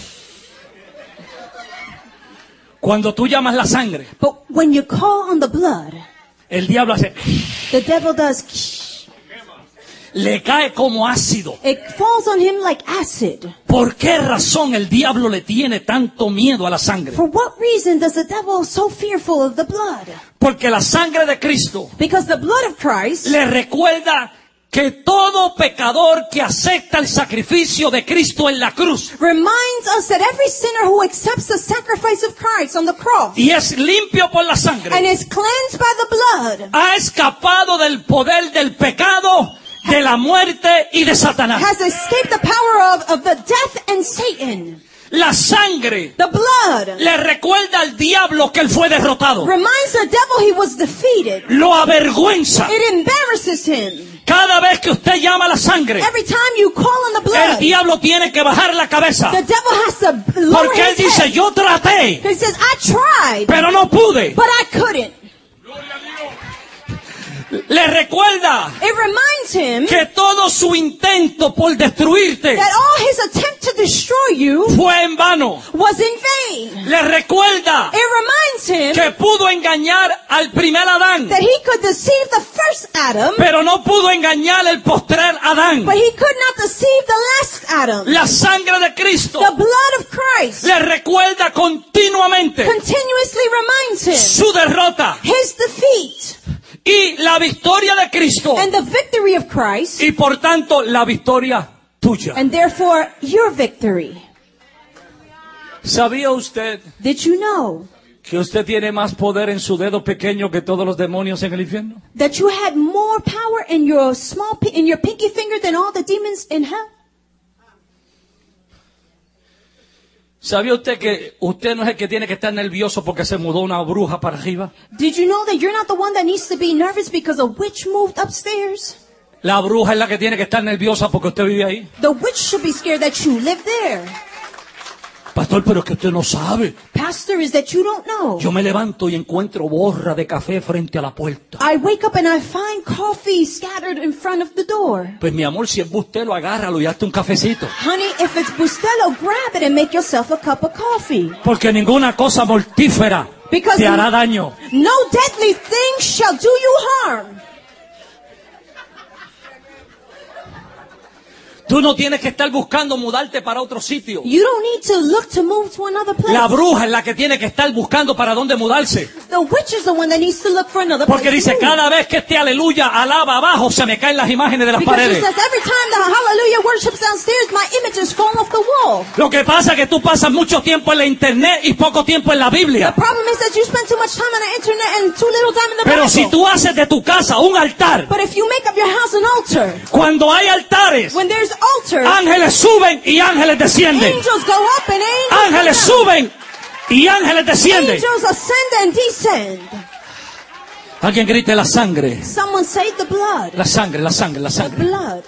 Cuando tú llamas la sangre, But when you call on the blood, el diablo hace. the devil does. Le cae como ácido. It falls on him like acid. ¿Por qué razón el diablo le tiene tanto miedo a la sangre? For what reason does the devil so fearful of the blood? Porque la sangre de Cristo Because the blood of Christ le recuerda que todo pecador que acepta el sacrificio de Cristo en la cruz reminds us that every sinner who accepts the sacrifice of Christ on the cross y es limpio por la and sangre is cleansed by the blood ha escapado del poder del pecado, de la muerte y de Satanás. has escaped the power of the death and Satan. La sangre The blood le recuerda al diablo que él fue derrotado. reminds the devil he was defeated. Lo avergüenza. It embarrasses him. Cada vez que usted llama a la sangre, Every time you call on the el blood, diablo tiene que bajar la cabeza. the devil has to lower Porque él his dice, head. yo traté, He says, I tried, pero no pude. but I couldn't. Le recuerda It reminds him que todo su intento por destruirte that all his attempt to destroy you fue en vano. was in vain. Le recuerda It reminds him que pudo engañar al primer Adán, that he could deceive the first Adam, pero no pudo engañar el postrer Adán. but he could not deceive the last Adam. La sangre de Cristo The blood of Christ le recuerda continuamente continuously reminds him su derrota his defeat y la victoria de Cristo and the victory of Christ, y por tanto la victoria tuya. and therefore your victory. ¿Sabía usted Did you know que usted tiene más poder en su dedo pequeño que todos los demonios en el infierno? that you had more power in your in your pinky finger than all the demons in hell? ¿Sabía usted que usted no es el que tiene que estar nervioso porque se mudó una bruja para arriba? Did you know that you're not the one that needs to be nervous because a witch moved upstairs? La bruja es la que tiene que estar nerviosa porque usted vive ahí. The witch should be scared that you live there. Pastor, pero es que usted no sabe. Pastor, is that you don't know. Yo me levanto y encuentro borra de café frente a la puerta. I wake up and I find coffee scattered in front of the door. Pues mi amor, si es bustelo, agárralo y hazte un cafecito. Honey, if it's Bustelo, grab it and make yourself a cup of coffee. Porque ninguna cosa mortífera Because te hará daño. no deadly thing shall do you harm. Tú no tienes que estar buscando mudarte para otro sitio. You don't need to look to move to another place. La bruja es la que tiene que estar buscando para dónde mudarse. The witch is the one that needs to look for another Porque place dice, to move. cada vez que este aleluya alaba abajo, se me caen las imágenes de las Because she paredes. says every time the hallelujah worships downstairs, my images fall off the wall. Lo que pasa es que tú pasas mucho tiempo en la internet y poco tiempo en la The Biblia. problem is that you spend too much time on the internet and too little time in the Pero Bible. si tú haces de tu casa un altar, But if you make up your house an altar, cuando hay altares, when there's altar, ángeles suben y ángeles descienden. angels go up and angels Ángeles come down. suben y ángeles descienden. Angels ascend and descend. Alguien grite la sangre. Someone say the blood. La sangre, la sangre, la The sangre. blood.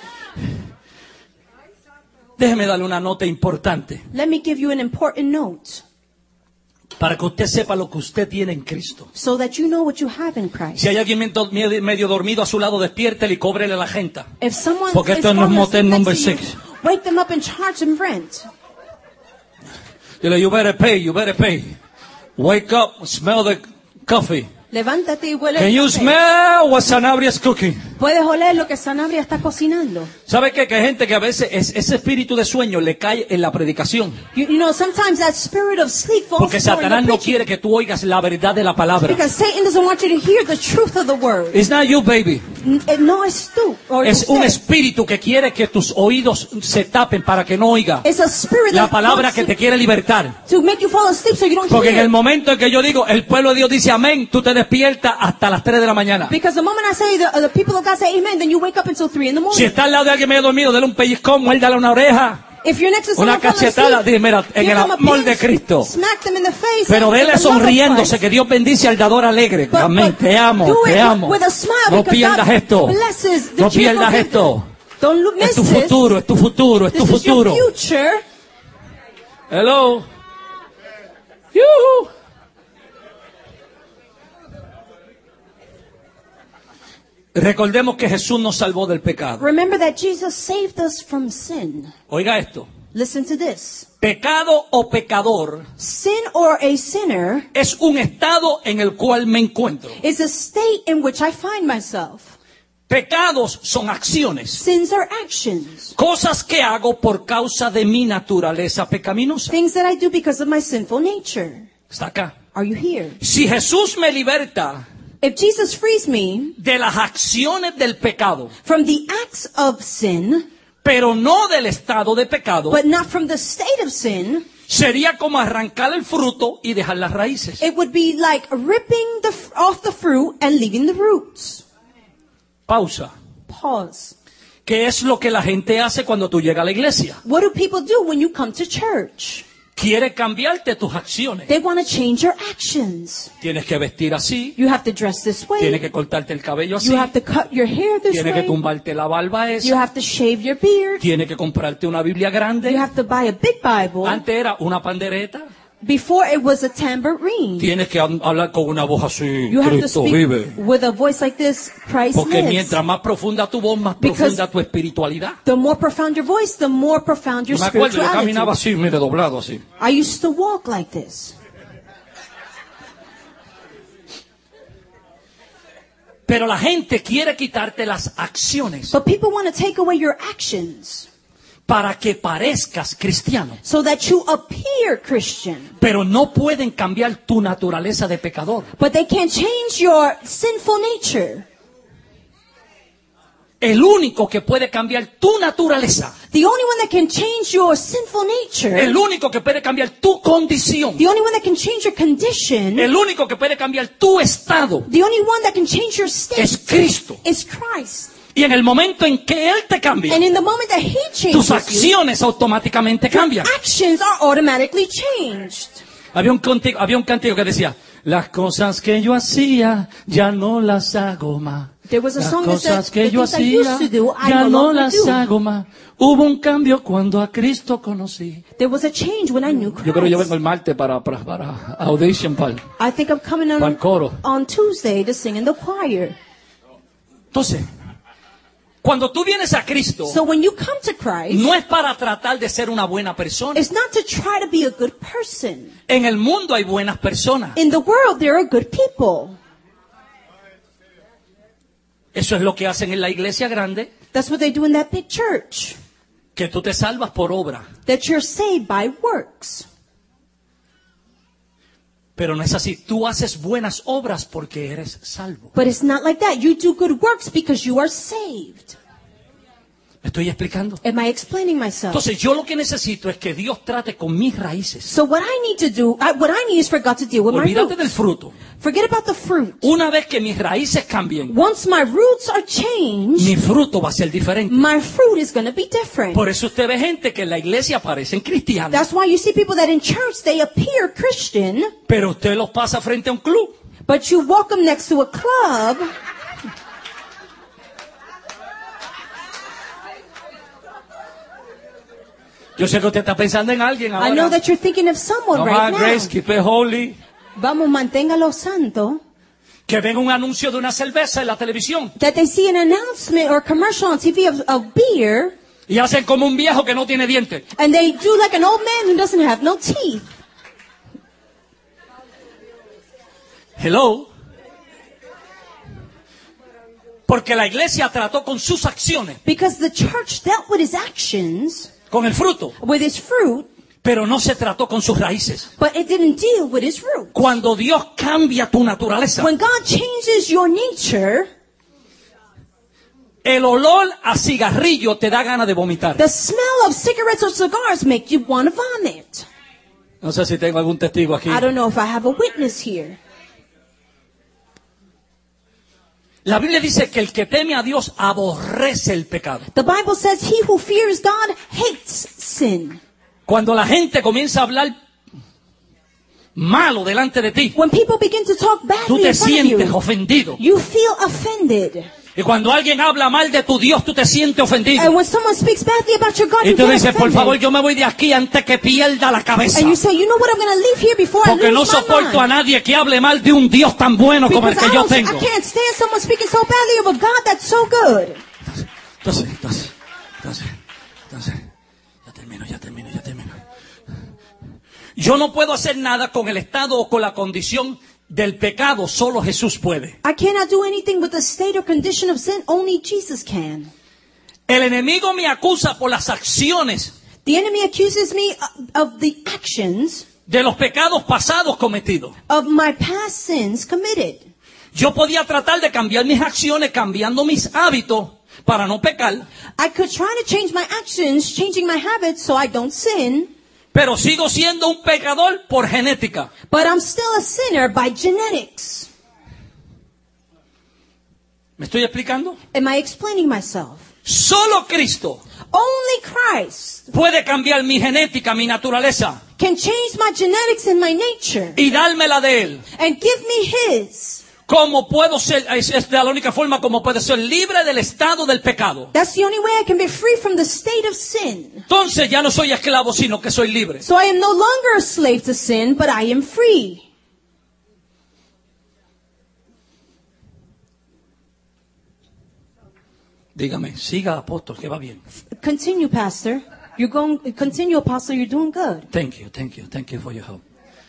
Déjeme darle una nota importante Let me give you an important note para que usted sepa lo que usted tiene en Cristo. so that you know what you have in Christ. Si hay alguien medio dormido a su lado, despiértele y cóbrele la gente. If someone Porque is esto no es falling motel asleep number next to you, 6. wake them up and charge them rent. Dile, you better pay, you better pay. Wake up, smell the coffee. Levántate y huele Can el you café. smell what Sanabria is cooking? Puedes oler lo que Sanabria está cocinando. ¿Sabe qué? Que hay gente que a veces ese espíritu de sueño le cae en la predicación. You know, sometimes that spirit of sleep falls Porque more in Satanás the no preaching. quiere que tú oigas la verdad de la palabra. Because Satan doesn't want you to hear the truth of the word. It's not you, baby. No, it's tú. Or Es un usted. espíritu que quiere que tus oídos se tapen para que no oiga It's a spirit la that palabra wants que te quiere libertar. to make you fall asleep so you don't Porque en hear. el momento en que yo digo, el pueblo de Dios dice amén, tú te despiertas hasta las 3 de la mañana. Because the moment I say the people of God say amen, then you wake up until 3 in the Si morning. está al lado de alguien medio dormido, dale un pellizcón, muérdale una oreja, If you're next to una someone falling cachetada, asleep, dile, mira, en give el them a amor de pinch, Cristo. smack them in the face. Pero and dele with the love of sonriéndose, Christ. que Dios bendice al dador alegre. But Amén, te amo, do te it amo. with a smile No because pierdas God esto, blesses the no cheerful pierdas people. esto. Don't miss Es tu this. futuro, es tu futuro, es tu This is your futuro. future. Hello. Yuhu. Recordemos que Jesús nos salvó del pecado. Remember that Jesus saved us from sin. Oiga esto. Listen to this. Pecado o pecador Sin or a sinner es un estado en el cual me encuentro. is a state in which I find myself. Pecados son acciones, Sins are actions. cosas que hago por causa de mi naturaleza pecaminosa. Things that I do because of my sinful nature. Está acá. Are you here? Si Jesús me liberta If Jesus frees me de las acciones del pecado, from the acts of sin, pero no del estado de pecado, but not from the state of sin, sería como arrancar el fruto y dejar las raíces. it would be like ripping off the fruit and leaving the roots. Pausa. Pause. ¿Qué es lo que la gente hace cuando tú llegas a la iglesia? What do people do when you come to church? Quiere cambiarte tus acciones. They want to change your actions. Tienes que vestir así, You have to dress this tienes way. que cortarte el cabello así, You have to cut your hair this tienes que way. tumbarte la barba You esa, have to shave your beard. tienes que comprarte una Biblia You grande. have to buy a big Bible. Antes era una pandereta. Before it was a tambourine. Tienes que hablar con una voz así, You have to Cristo speak vive. with a voice like this, Christ Porque lives. mientras más profunda tu voz, más Because profunda tu espiritualidad. The more profound your voice, the more profound your Yo me acuerdo, yo spirituality. caminaba así, mire, doblado así. I used to walk like this. Pero la gente quiere quitarte las acciones But people want to take away your actions para que parezcas cristiano. so that you appear Christian. Pero no pueden cambiar tu naturaleza de pecador. But they can't change your sinful nature. El único que puede cambiar tu naturaleza, The only one that can change your sinful nature, el único que puede cambiar tu condición, the only one that can change your condition, el único que puede cambiar tu estado the only one that can change your state es Cristo. is Christ. Y en el momento en que Él te cambia, And in the moment that He changes tus you, acciones automáticamente cambian. actions are automatically changed. Había un cántico que decía, las cosas que yo hacía ya no las hago más. There was a Las song that said, cosas que the yo things I used hacía to do, I ya no no longer las do. hago más. Hubo un cambio cuando a Cristo conocí. There was a change when I knew Yo creo que yo Christ. vengo el martes para audition para. I think I'm coming Para el coro. on Tuesday to sing in the choir. Entonces, cuando tú vienes a Cristo, So when you come to Christ, no es para tratar de ser una buena persona. it's not to try to be a good person. En el mundo hay buenas personas. In the world, there are good people. Eso es lo que hacen en la iglesia grande, That's what they do in that big church. que tú te salvas por obra. That you're saved by works. Pero no es así. Tú haces buenas obras porque eres salvo. But it's not like that. You do good works because you are saved. ¿Me estoy explicando? Am I explaining myself? Entonces yo lo que necesito es que Dios trate con mis raíces. So what I need to do, what I need is for God to deal with my Olvídate roots. del fruto. Forget about the fruit. Una vez que mis raíces cambien, Once my roots are changed, mi fruto va a ser diferente. my fruit is going to be different. Por eso usted ve gente que en la iglesia parecen cristianos, That's why you see people that in church, they appear Christian, pero usted los pasa frente a un club. but you walk them next to a club, Yo sé que usted está pensando en alguien I know ahora. that you're thinking of someone No right más, now. Grace, keep it holy. Vamos, manténgalo santo. Que ven un anuncio de una cerveza en la televisión That they see an announcement or commercial on TV of beer, y hacen como un viejo que no tiene dientes. and they do like an old man who doesn't have no teeth. Hello. Porque la iglesia trató con sus acciones, Because the church dealt with his actions, con el fruto, with his fruit, pero no se trató con sus raíces. but it didn't deal with his root. Cuando Dios cambia tu naturaleza, When God changes your nature, el olor a cigarrillo te da ganas de vomitar. the smell of cigarettes or cigars make you want to vomit. No sé si tengo algún testigo aquí. I don't know if I have a witness here. La Biblia dice que el que teme a Dios aborrece el pecado. The Bible says he who fears God hates sin. Cuando la gente comienza a hablar malo delante de ti, When people begin to talk tú badly te in front of sientes you, ofendido. you feel offended. Y cuando alguien habla mal de tu Dios, tú te sientes ofendido. And when someone speaks badly about your God, Y you tú get dices, por favor, offended. yo me voy de aquí antes que pierda la cabeza. And you say, you know what, I'm going to leave here before I Porque no lose my soporto a mind. nadie que hable mal de un Dios tan bueno como el Because que yo I tengo. can't stand someone speaking so badly of a God that's so good. Entonces, ya termino. Yo no puedo hacer nada con el estado o con la condición del pecado, solo Jesús puede. I cannot do anything with the state or condition of sin. Only Jesus can. El enemigo me acusa por las acciones The enemy accuses me of the actions de los pecados pasados cometidos. of my past sins committed. Yo podía tratar de cambiar mis acciones, cambiando mis hábitos para no pecar, I could try to change my actions, changing my habits so I don't sin, pero sigo siendo un pecador por genética. but I'm still a sinner by genetics. ¿Me estoy explicando? Am I explaining myself? Solo Cristo Only Christ puede cambiar mi genética, mi naturaleza, can change my genetics and my nature y dármela de Él. and give me His. ¿Cómo puedo ser? Es la única forma como puedo ser libre del estado del pecado. That's the only way I can be free from the state of sin. Entonces ya no soy esclavo, sino que soy libre. So I am no longer a slave to sin, but I am free. Dígame, siga, apóstol, que va bien. Continue, Pastor. Continue, Apostle. You're doing good. Thank you for your help.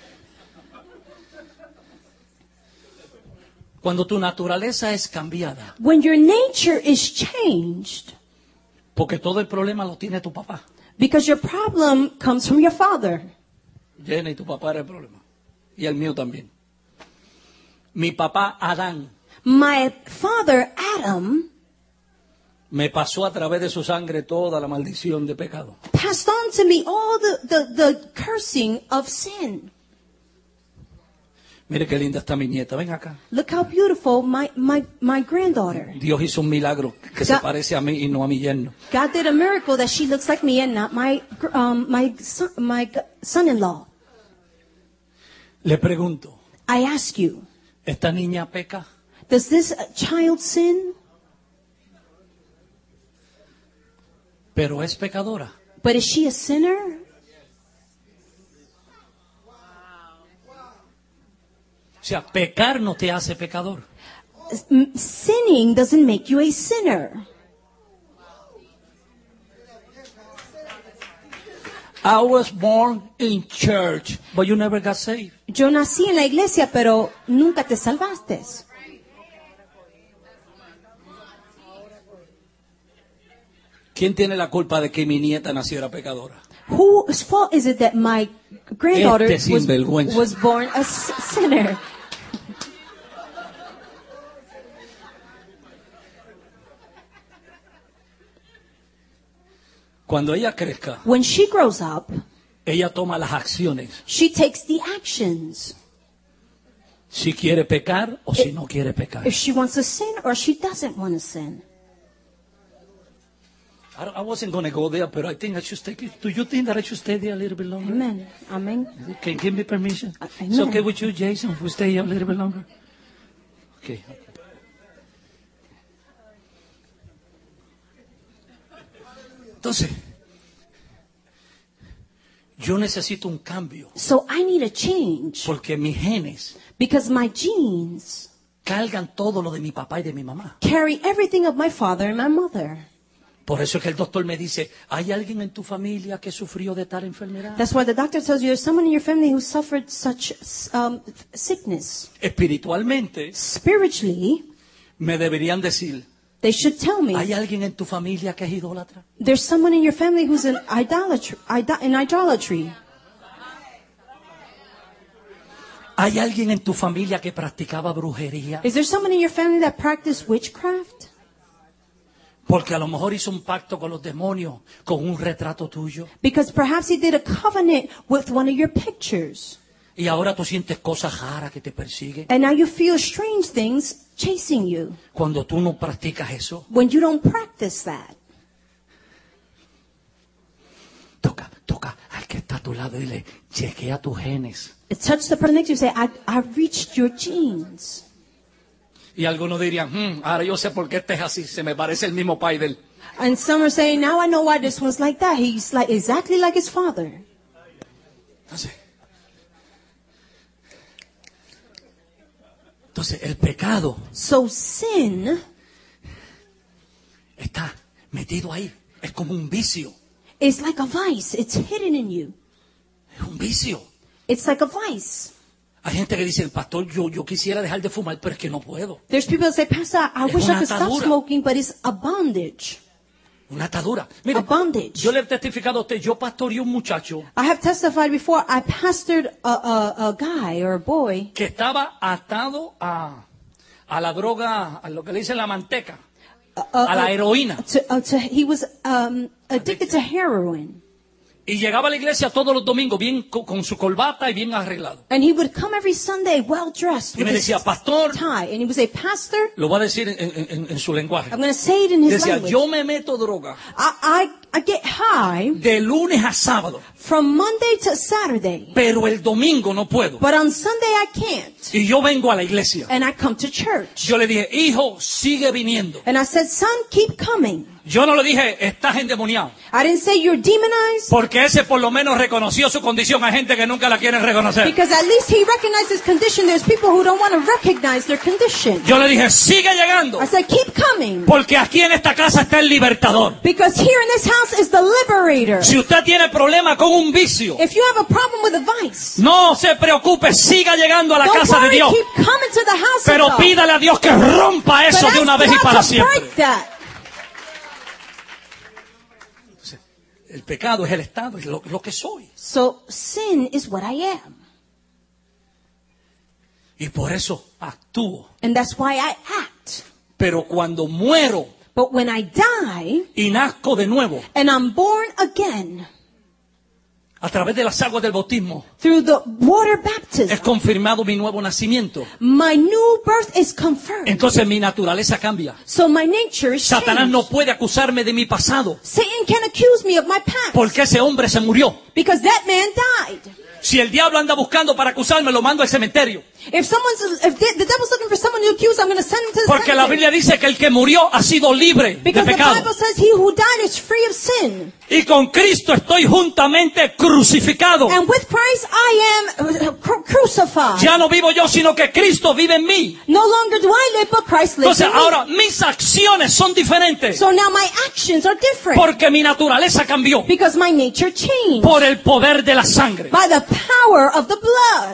Cuando tu naturaleza es cambiada, When your nature is changed, porque todo el problema lo tiene tu papá. because your problem comes from your father. Jenna y tu papá era el problema. Y el mío también. Mi papá Adán My father, Adam, me pasó a través de su sangre toda la maldición de pecado. passed on to me all the cursing of sin. Mire qué linda está mi nieta, ven acá. Look how beautiful my granddaughter. Dios hizo un milagro que se parece a mí y no a mi yerno. God did a miracle that she looks like me and not my son-in-law. Le pregunto, I ask you, ¿esta niña peca? does this child sin? Pero es pecadora. But is she a sinner? O sea, pecar no te hace pecador. Sinning doesn't make you a sinner. I was born in church, but you never got saved. Yo nací en la iglesia, pero nunca te salvaste. ¿Quién tiene la culpa de que mi nieta naciera pecadora? Whose fault is it that my granddaughter Este sinvergüenza. was born a sinner? Cuando ella crezca, When she grows up, ella toma las acciones. she takes the actions. Si quiere pecar o si no quiere pecar. If she wants to sin or she doesn't want to sin. I wasn't going to go there, but I think I should stay. Do you think that I should stay there a little bit longer? Amen. Amen. Can you give me permission? Amen. It's okay with you, Jason, if we stay here a little bit longer? Okay. Entonces, yo necesito un cambio So I need a change porque mis genes because my genes cargan todo lo de mi papá y de mi mamá. carry everything of my father and my mother. Por eso es que el doctor me dice, ¿hay alguien en tu familia que sufrió de tal enfermedad? That's why the doctor tells you there's someone in your family who suffered such sickness. Espiritualmente, Spiritually, Me deberían decir, They should tell me, ¿hay alguien en tu familia que es idólatra? there's someone in your family who's in idolatry. ¿Hay alguien en tu familia que practicaba brujería? Is there someone in your family that practiced witchcraft? Porque a lo mejor hizo un pacto con los demonios con un retrato tuyo. Because perhaps he did a covenant with one of your pictures. Y ahora tú sientes cosas raras que te persiguen. And now you feel strange things chasing you Cuando tú no practicas eso, when you don't practice that. toca al que está a tu lado y dile, chequea tus genes. Touch the person next to you and say, I've reached your genes. Y algunos dirían, ahora yo sé por qué este es así, se me parece el mismo pai de él. And some are saying, now I know why this one's like that. He's like exactly like his father. Entonces el pecado So sin está metido ahí, es como un vicio, is like a vice. It's hidden in you. es un vicio. It's like a vice. Hay gente que dice, el pastor, yo quisiera dejar de fumar, pero es que no puedo. There's people that say, Pastor, I Es wish I una could stop atadura. smoking, but it's a bondage. Una atadura. A Mire, bondage. yo le he testificado a usted, yo pastoreé un muchacho I have testified before, I pastored a guy or a boy que estaba atado a la droga, a lo que le dicen la manteca, a la heroína. he was addicted to heroin. Y llegaba a la iglesia todos los domingos bien con su corbata y bien arreglado. And he would come every Sunday well dressed Y with me his decía, pastor, tie. And he would say, Pastor, lo voy a decir en su lenguaje. I'm going to say it in his Decía, language. yo me meto droga I get high de lunes a sábado, from Monday to Saturday, pero el domingo no puedo. but on Sunday I can't. Y yo vengo a la iglesia. And I come to church. Yo le dije, hijo, sigue viniendo. And I said, son, keep coming. Yo no le dije, estás endemoniado. I didn't say you're demonized, Porque ese por lo menos reconoció su condición. Hay gente que nunca la quiere reconocer. because at least he recognized his condition. There's people who don't want to recognize their condition. Yo le dije, sigue llegando. I said, keep coming. Porque aquí en esta casa está el libertador. Because here in this house is the liberator. Si usted tiene problema con un vicio, If you have a problem with a vice, no se preocupe, siga llegando a la don't casa de worry, Dios. keep coming to the house Pero of God. pídale a Dios que rompa But eso ask de una vez y God para to siempre. break that. El pecado es el estado, es lo que soy. So sin is what I am. Y por eso actúo. And that's why I act. Pero cuando muero But when I die y nazco de nuevo, and I'm born again a través de las aguas del bautismo, through the water es baptism, confirmado mi nuevo nacimiento. my new birth is confirmed. Entonces mi naturaleza cambia. So my nature is Satanás changed. no puede acusarme de mi pasado, Satan can accuse me of my past porque ese hombre se murió. because that man died. Si el diablo anda buscando para acusarme, lo mando al cementerio. If the devil's looking for someone to accuse, I'm going to send him to the Porque la cemetery. Biblia dice que el que murió ha sido libre de Because the pecado. Bible says he who died is free of sin. Y con Cristo estoy juntamente crucificado. And with Christ I am crucified. Ya no vivo yo, sino que Cristo vive en mí. No longer do I live, but Christ lives Entonces in me. ahora mis acciones son diferentes. So now my actions are different. Porque mi naturaleza cambió. Because my nature changed. Por el poder de la sangre. By the power of the blood.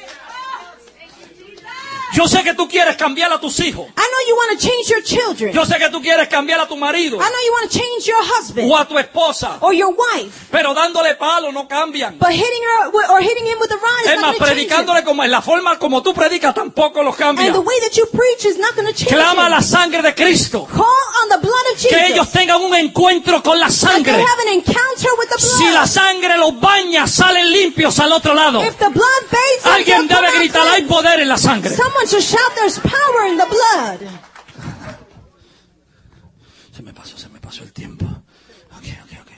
Yo sé que tú quieres cambiar a tus hijos. I know you want to change your children. Yo sé que tú quieres cambiar a tu marido. I know you want to change your husband O a tu esposa. or your wife. Pero dándole palo no cambian. But hitting her or hitting him with a rod is Es not más, going to change him. predicándole como en la forma como tú predicas tampoco los cambia. And the way that you preach is not going to change Clama him. la sangre de Cristo. Call on the blood of Jesus. Que ellos tengan un encuentro con la That they sangre. have an encounter with the blood. Si la sangre los baña, salen limpios al otro lado. If the blood bathes them, Alguien they'll debe come out gritar, hay clean. poder en la sangre. Someone should shout, there's power in the blood. Se me pasó el tiempo. Ok.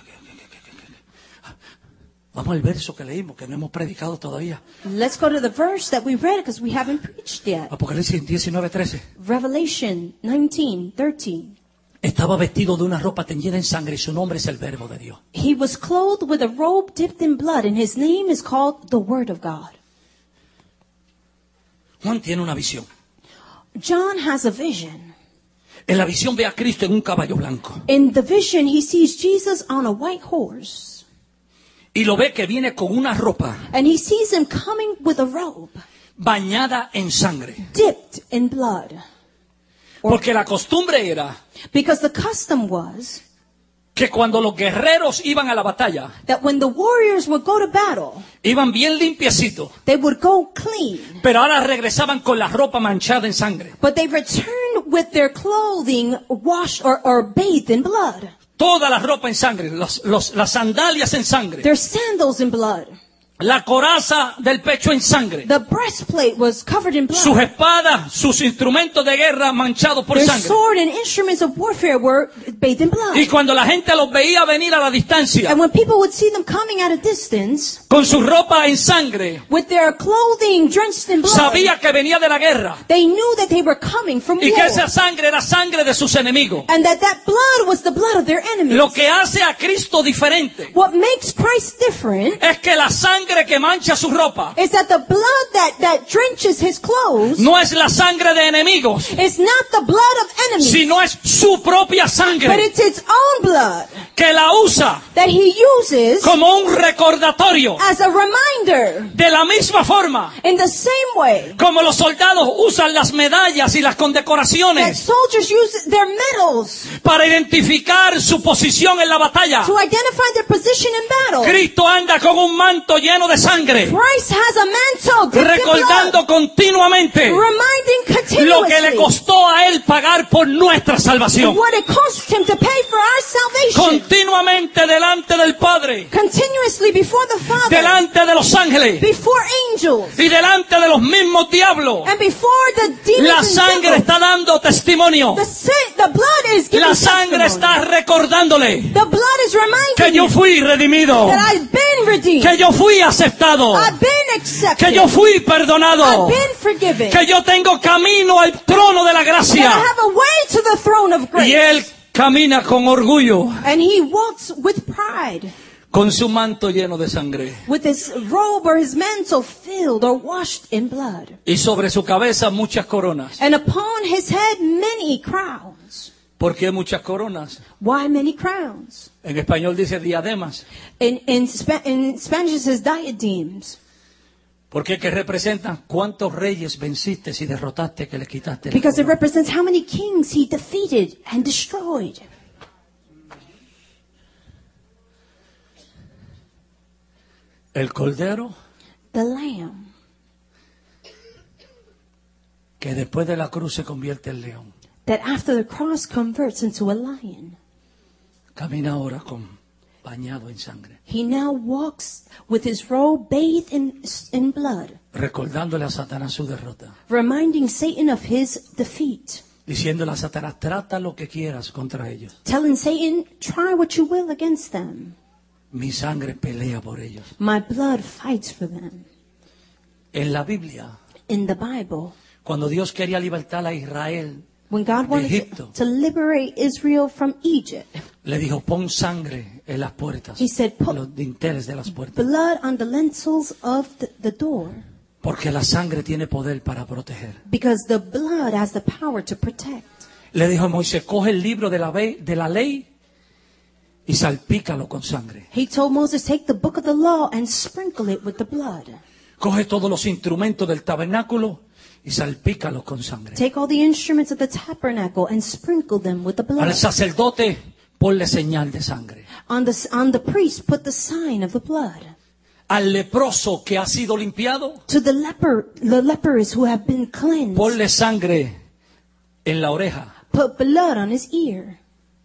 Vamos al verso que leímos, que no hemos predicado todavía. Let's go to the verse that we read because we haven't preached yet. Apocalipsis 19:13. Revelation 19:13. Estaba vestido de una ropa teñida en sangre y su nombre es el Verbo de Dios. He was clothed with a robe dipped in blood, and his name is called the Word of God. Juan tiene una visión. John has a vision. En la visión ve a Cristo en un caballo blanco. In the vision, he sees Jesus on a white horse, Y lo ve que viene con una ropa and he sees him coming with a robe bañada en sangre. dipped in blood. Porque la costumbre era Because the custom was que cuando los guerreros iban a la batalla, that when the warriors would go to battle, iban bien limpiecitos, they would go clean, pero ahora regresaban con la ropa manchada en sangre. but they returned with their clothing washed or bathed in blood, Toda la ropa en sangre, las sandalias en sangre, their sandals in blood, la coraza del pecho en sangre, the breastplate was covered in sus blood, espadas, sus instrumentos de guerra manchados por their sangre. sword and instruments of warfare were bathed in blood. Y cuando la gente los veía venir a la distancia, And when people would see them coming at a distance, con su ropa en sangre, with their clothing drenched in blood, sabía que venía de la guerra they knew that they were coming from y que war, esa sangre era sangre de sus enemigos. and that blood was the blood of their enemies. Lo que hace a Cristo diferente What makes Christ different es que la sangre que mancha su ropa is that the blood that drenches his clothes no es la sangre de enemigos, is not the blood of enemies, sino es su propia but sangre it's its own blood que la usa that he uses como un recordatorio. as a reminder. De la misma forma In the same way como los soldados usan las medallas y las that condecoraciones soldiers use their medals para identificar su posición en la batalla, to identify their position in battle, Cristo anda con un manto lleno de sangre, Christ has a mantle dipped in recordando blood, continuamente reminding lo que le continuously costó a Él pagar por nuestra salvación. what it cost him to pay for our salvation. Continuamente delante del Padre, Continuously before the Father, delante de los ángeles before angels, y delante de los mismos diablos. and before the demons La and sangre devils. está dando testimonio. The blood is giving La sangre testimony. está recordándole The blood is reminding que yo you fui redimido, that I've been redeemed. que yo fui aceptado, I've been accepted. que yo fui I've perdonado, been forgiven. que yo tengo camino al trono de la That I gracia. have a way to the throne of grace. Y Él camina con orgullo, And he walks with pride, con su manto lleno de sangre. with his robe or his mantle filled or washed in blood. Y sobre su cabeza muchas coronas. And upon his head many crowns. ¿Por qué muchas coronas? Why many crowns? En español dice diademas. In Spanish it says diadems. Porque que representan cuántos reyes venciste y derrotaste que le quitaste la Because it corona. represents how many kings he defeated and destroyed. El cordero The lamb que después de la cruz se convierte en león. that after the cross converts into a lion. Camina ahora bañado en sangre, He now walks with his robe bathed in blood, recordándole a Satanás su derrota, reminding Satan of his defeat, diciéndole a Satanás, trata lo que quieras contra ellos. telling Satan, try what you will against them. Mi sangre pelea por ellos. My blood fights for them. En la Biblia, In the Bible, cuando Dios quería libertar a Israel, when God wanted Egipto. to liberate Israel from Egypt, le dijo, pon sangre en las puertas, He said, en los dinteles de las puertas, blood on the lintels of the door, porque la sangre tiene poder para proteger. because the blood has the power to protect. Le dijo a Moisés, coge el libro de la ley y salpícalo con sangre. He told Moses, take the book of the law and sprinkle it with the blood. Coge todos los instrumentos del tabernáculo y salpícalos con sangre. Take all the instruments of the tabernacle and sprinkle them with the blood. Al sacerdote ponle señal de sangre. On the priest, put the sign of the blood. Al leproso que ha sido limpiado, To the lepers who have been cleansed, ponle sangre en la oreja, put blood on his ear,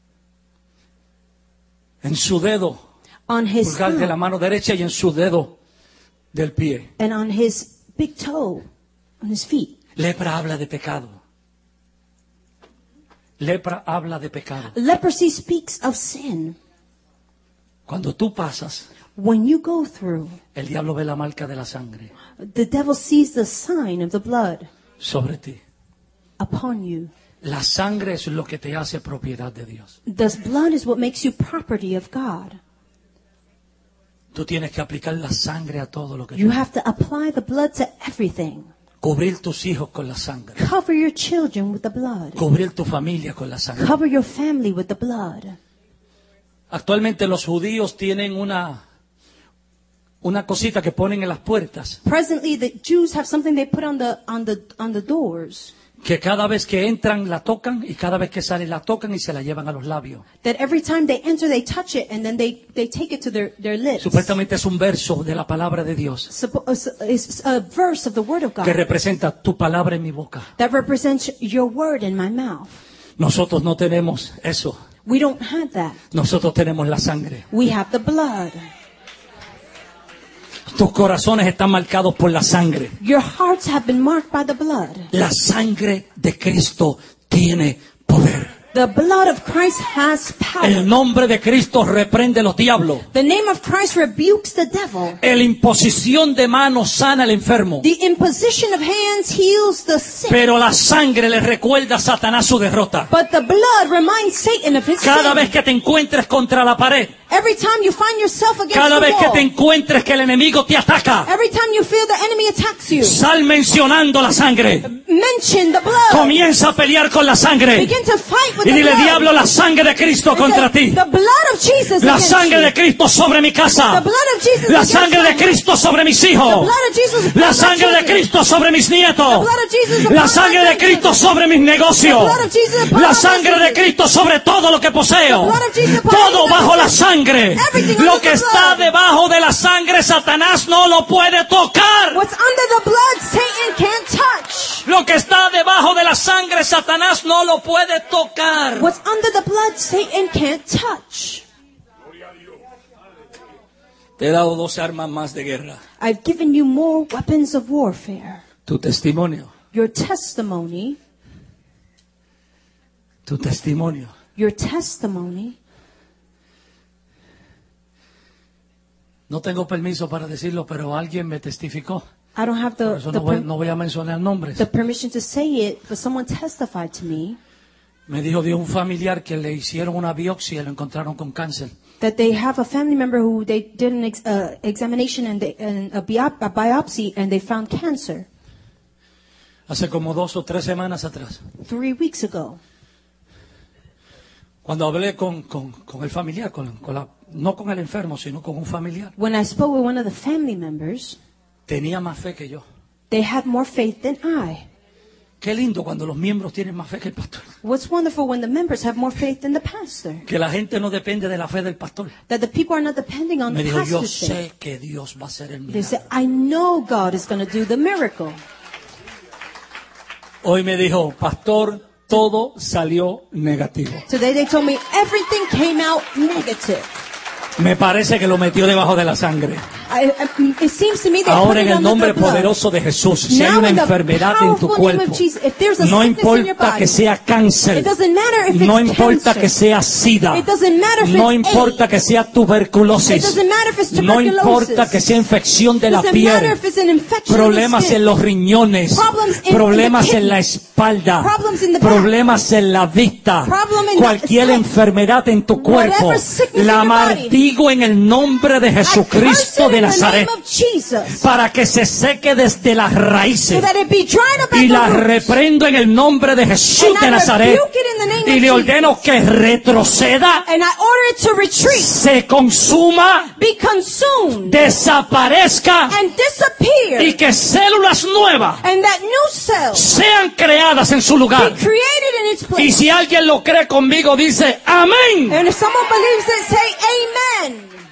en su dedo on his pulgar de la thumb, mano derecha y en su dedo del pie. and on his big toe, on his feet. Lepra habla de pecado. Lepra habla de pecado. Leprosy speaks of sin. Cuando tú pasas, When you go through, el diablo ve la marca de la sangre the devil sees the sign of the blood sobre ti. upon you. La sangre es lo que te hace propiedad de Dios. The blood is what makes you property of God. Tú tienes que aplicar la sangre a todo lo que You tú. have to apply the blood to everything. Cubrir tus hijos con la sangre. Cover your children with the blood. Cubrir tu familia con la sangre. Cover your family with the blood. Actualmente los judíos tienen una cosita que ponen en las puertas Presently, the Jews have something they put on the doors que cada vez que entran la tocan y cada vez que salen la tocan y se la llevan a los labios. That every time they enter, they touch it and then they take it to their lips. Supuestamente es un verso de la palabra de Dios It's a verse of the Word of God que representa tu palabra en mi boca. that represents your word in my mouth. Nosotros no tenemos eso. We don't have that. Nosotros tenemos la sangre. We have the blood. Tus corazones están marcados por la sangre. Your hearts have been marked by the blood. La sangre de Cristo tiene poder. The blood of Christ has power. El nombre de Cristo reprende los diablos. The name of Christ rebukes the devil. La imposición de manos sana al enfermo. The imposition of hands heals the sick. Pero la sangre le recuerda a Satanás su derrota. But the blood reminds Satan of his Cada sin. vez que te encuentres contra la pared, Every time you find yourself against cada the vez que wall, te encuentres que el enemigo te ataca, every time you feel the enemy attacks you, sal mencionando la sangre. mention the blood. Comienza a pelear con la sangre. Begin to fight with Y the dile, blood. diablo, la sangre de Cristo contra ti. The blood of Jesus La against sangre you. de Cristo sobre mi The casa. blood of Jesus La against sangre de my- Cristo sobre mis The hijos. blood of Jesus La upon my sangre de children. Cristo sobre mis The nietos. blood of Jesus upon La my sangre de grandchildren. Cristo sobre mis negocios. The blood of Jesus upon La my sangre de businesses. Cristo sobre todo lo que poseo. The blood of Jesus upon Todo everything bajo I la possess. sangre. Everything Lo under que the está blood. debajo de la sangre, Satanás no lo puede tocar. What's under the blood, Satan can't touch. Lo que está debajo de la sangre, Satanás no lo puede tocar. What's under the blood, Satan can't touch. Te he dado 2 armas más de guerra. I've given you more weapons of warfare. Tu testimonio. Your testimony, Tu testimonio. your testimony. No tengo permiso para decirlo, pero alguien me testificó. I don't have Por eso no voy a mencionar nombres. the permission to say it, but someone testified to me Me dijo de un familiar que le hicieron una biopsia y lo encontraron con cáncer. that they have a family member who they did an examination and a biopsy and they found cancer Hace como 2 o 3 semanas atrás. 3 weeks ago. Cuando hablé con el familiar, no con el enfermo, sino con un familiar, When I spoke with one of the family members, tenía más fe que yo. they had more faith than I. Qué lindo cuando los miembros tienen más fe que el pastor. What's wonderful when the members have more faith than the pastor. Que la gente no depende de la fe del pastor. That the people are not depending on Me the dijo, yo pastor's faith. sé que Dios va a hacer el They say, milagro. I know God is going to do the miracle. Hoy me dijo, pastor, todo salió negativo. Today they told me everything came out negative. Me parece que lo metió debajo de la sangre. It seems to me they put Ahora it en el under nombre the blood. poderoso de Jesús, si hay Now una in the enfermedad en tu powerful name cuerpo, of Jesus, if there's a no sickness in your importa body, que sea cáncer, it doesn't matter if no it's importa cancer. que sea sida, It doesn't matter if no it's importa AIDS. que sea It tuberculosis, doesn't matter if it's no tuberculosis. importa que sea infección de It la doesn't matter piel, if it's an infection problemas in the en skin. los riñones, Problems in problemas the en la kidneys. espalda, Problems in the back. problemas en la vista, Problem in the cualquier sight. enfermedad en tu cuerpo, Whatever sickness la in your body. maldigo en el nombre de I curse Jesucristo it de in the Nazaret, name of Jesus, para que se seque desde las so raíces. that it be dried up Y at la the roots. reprendo en el nombre de Jesús And I de Nazaret. rebuke it in the name Y of le ordeno que retroceda, And I order it to retreat, se consuma, be consumed, desaparezca and disappear, y que células nuevas and that new cells sean creadas en su be lugar. created in its Y place. si alguien lo cree conmigo, dice amén. And if someone believes it, say amen.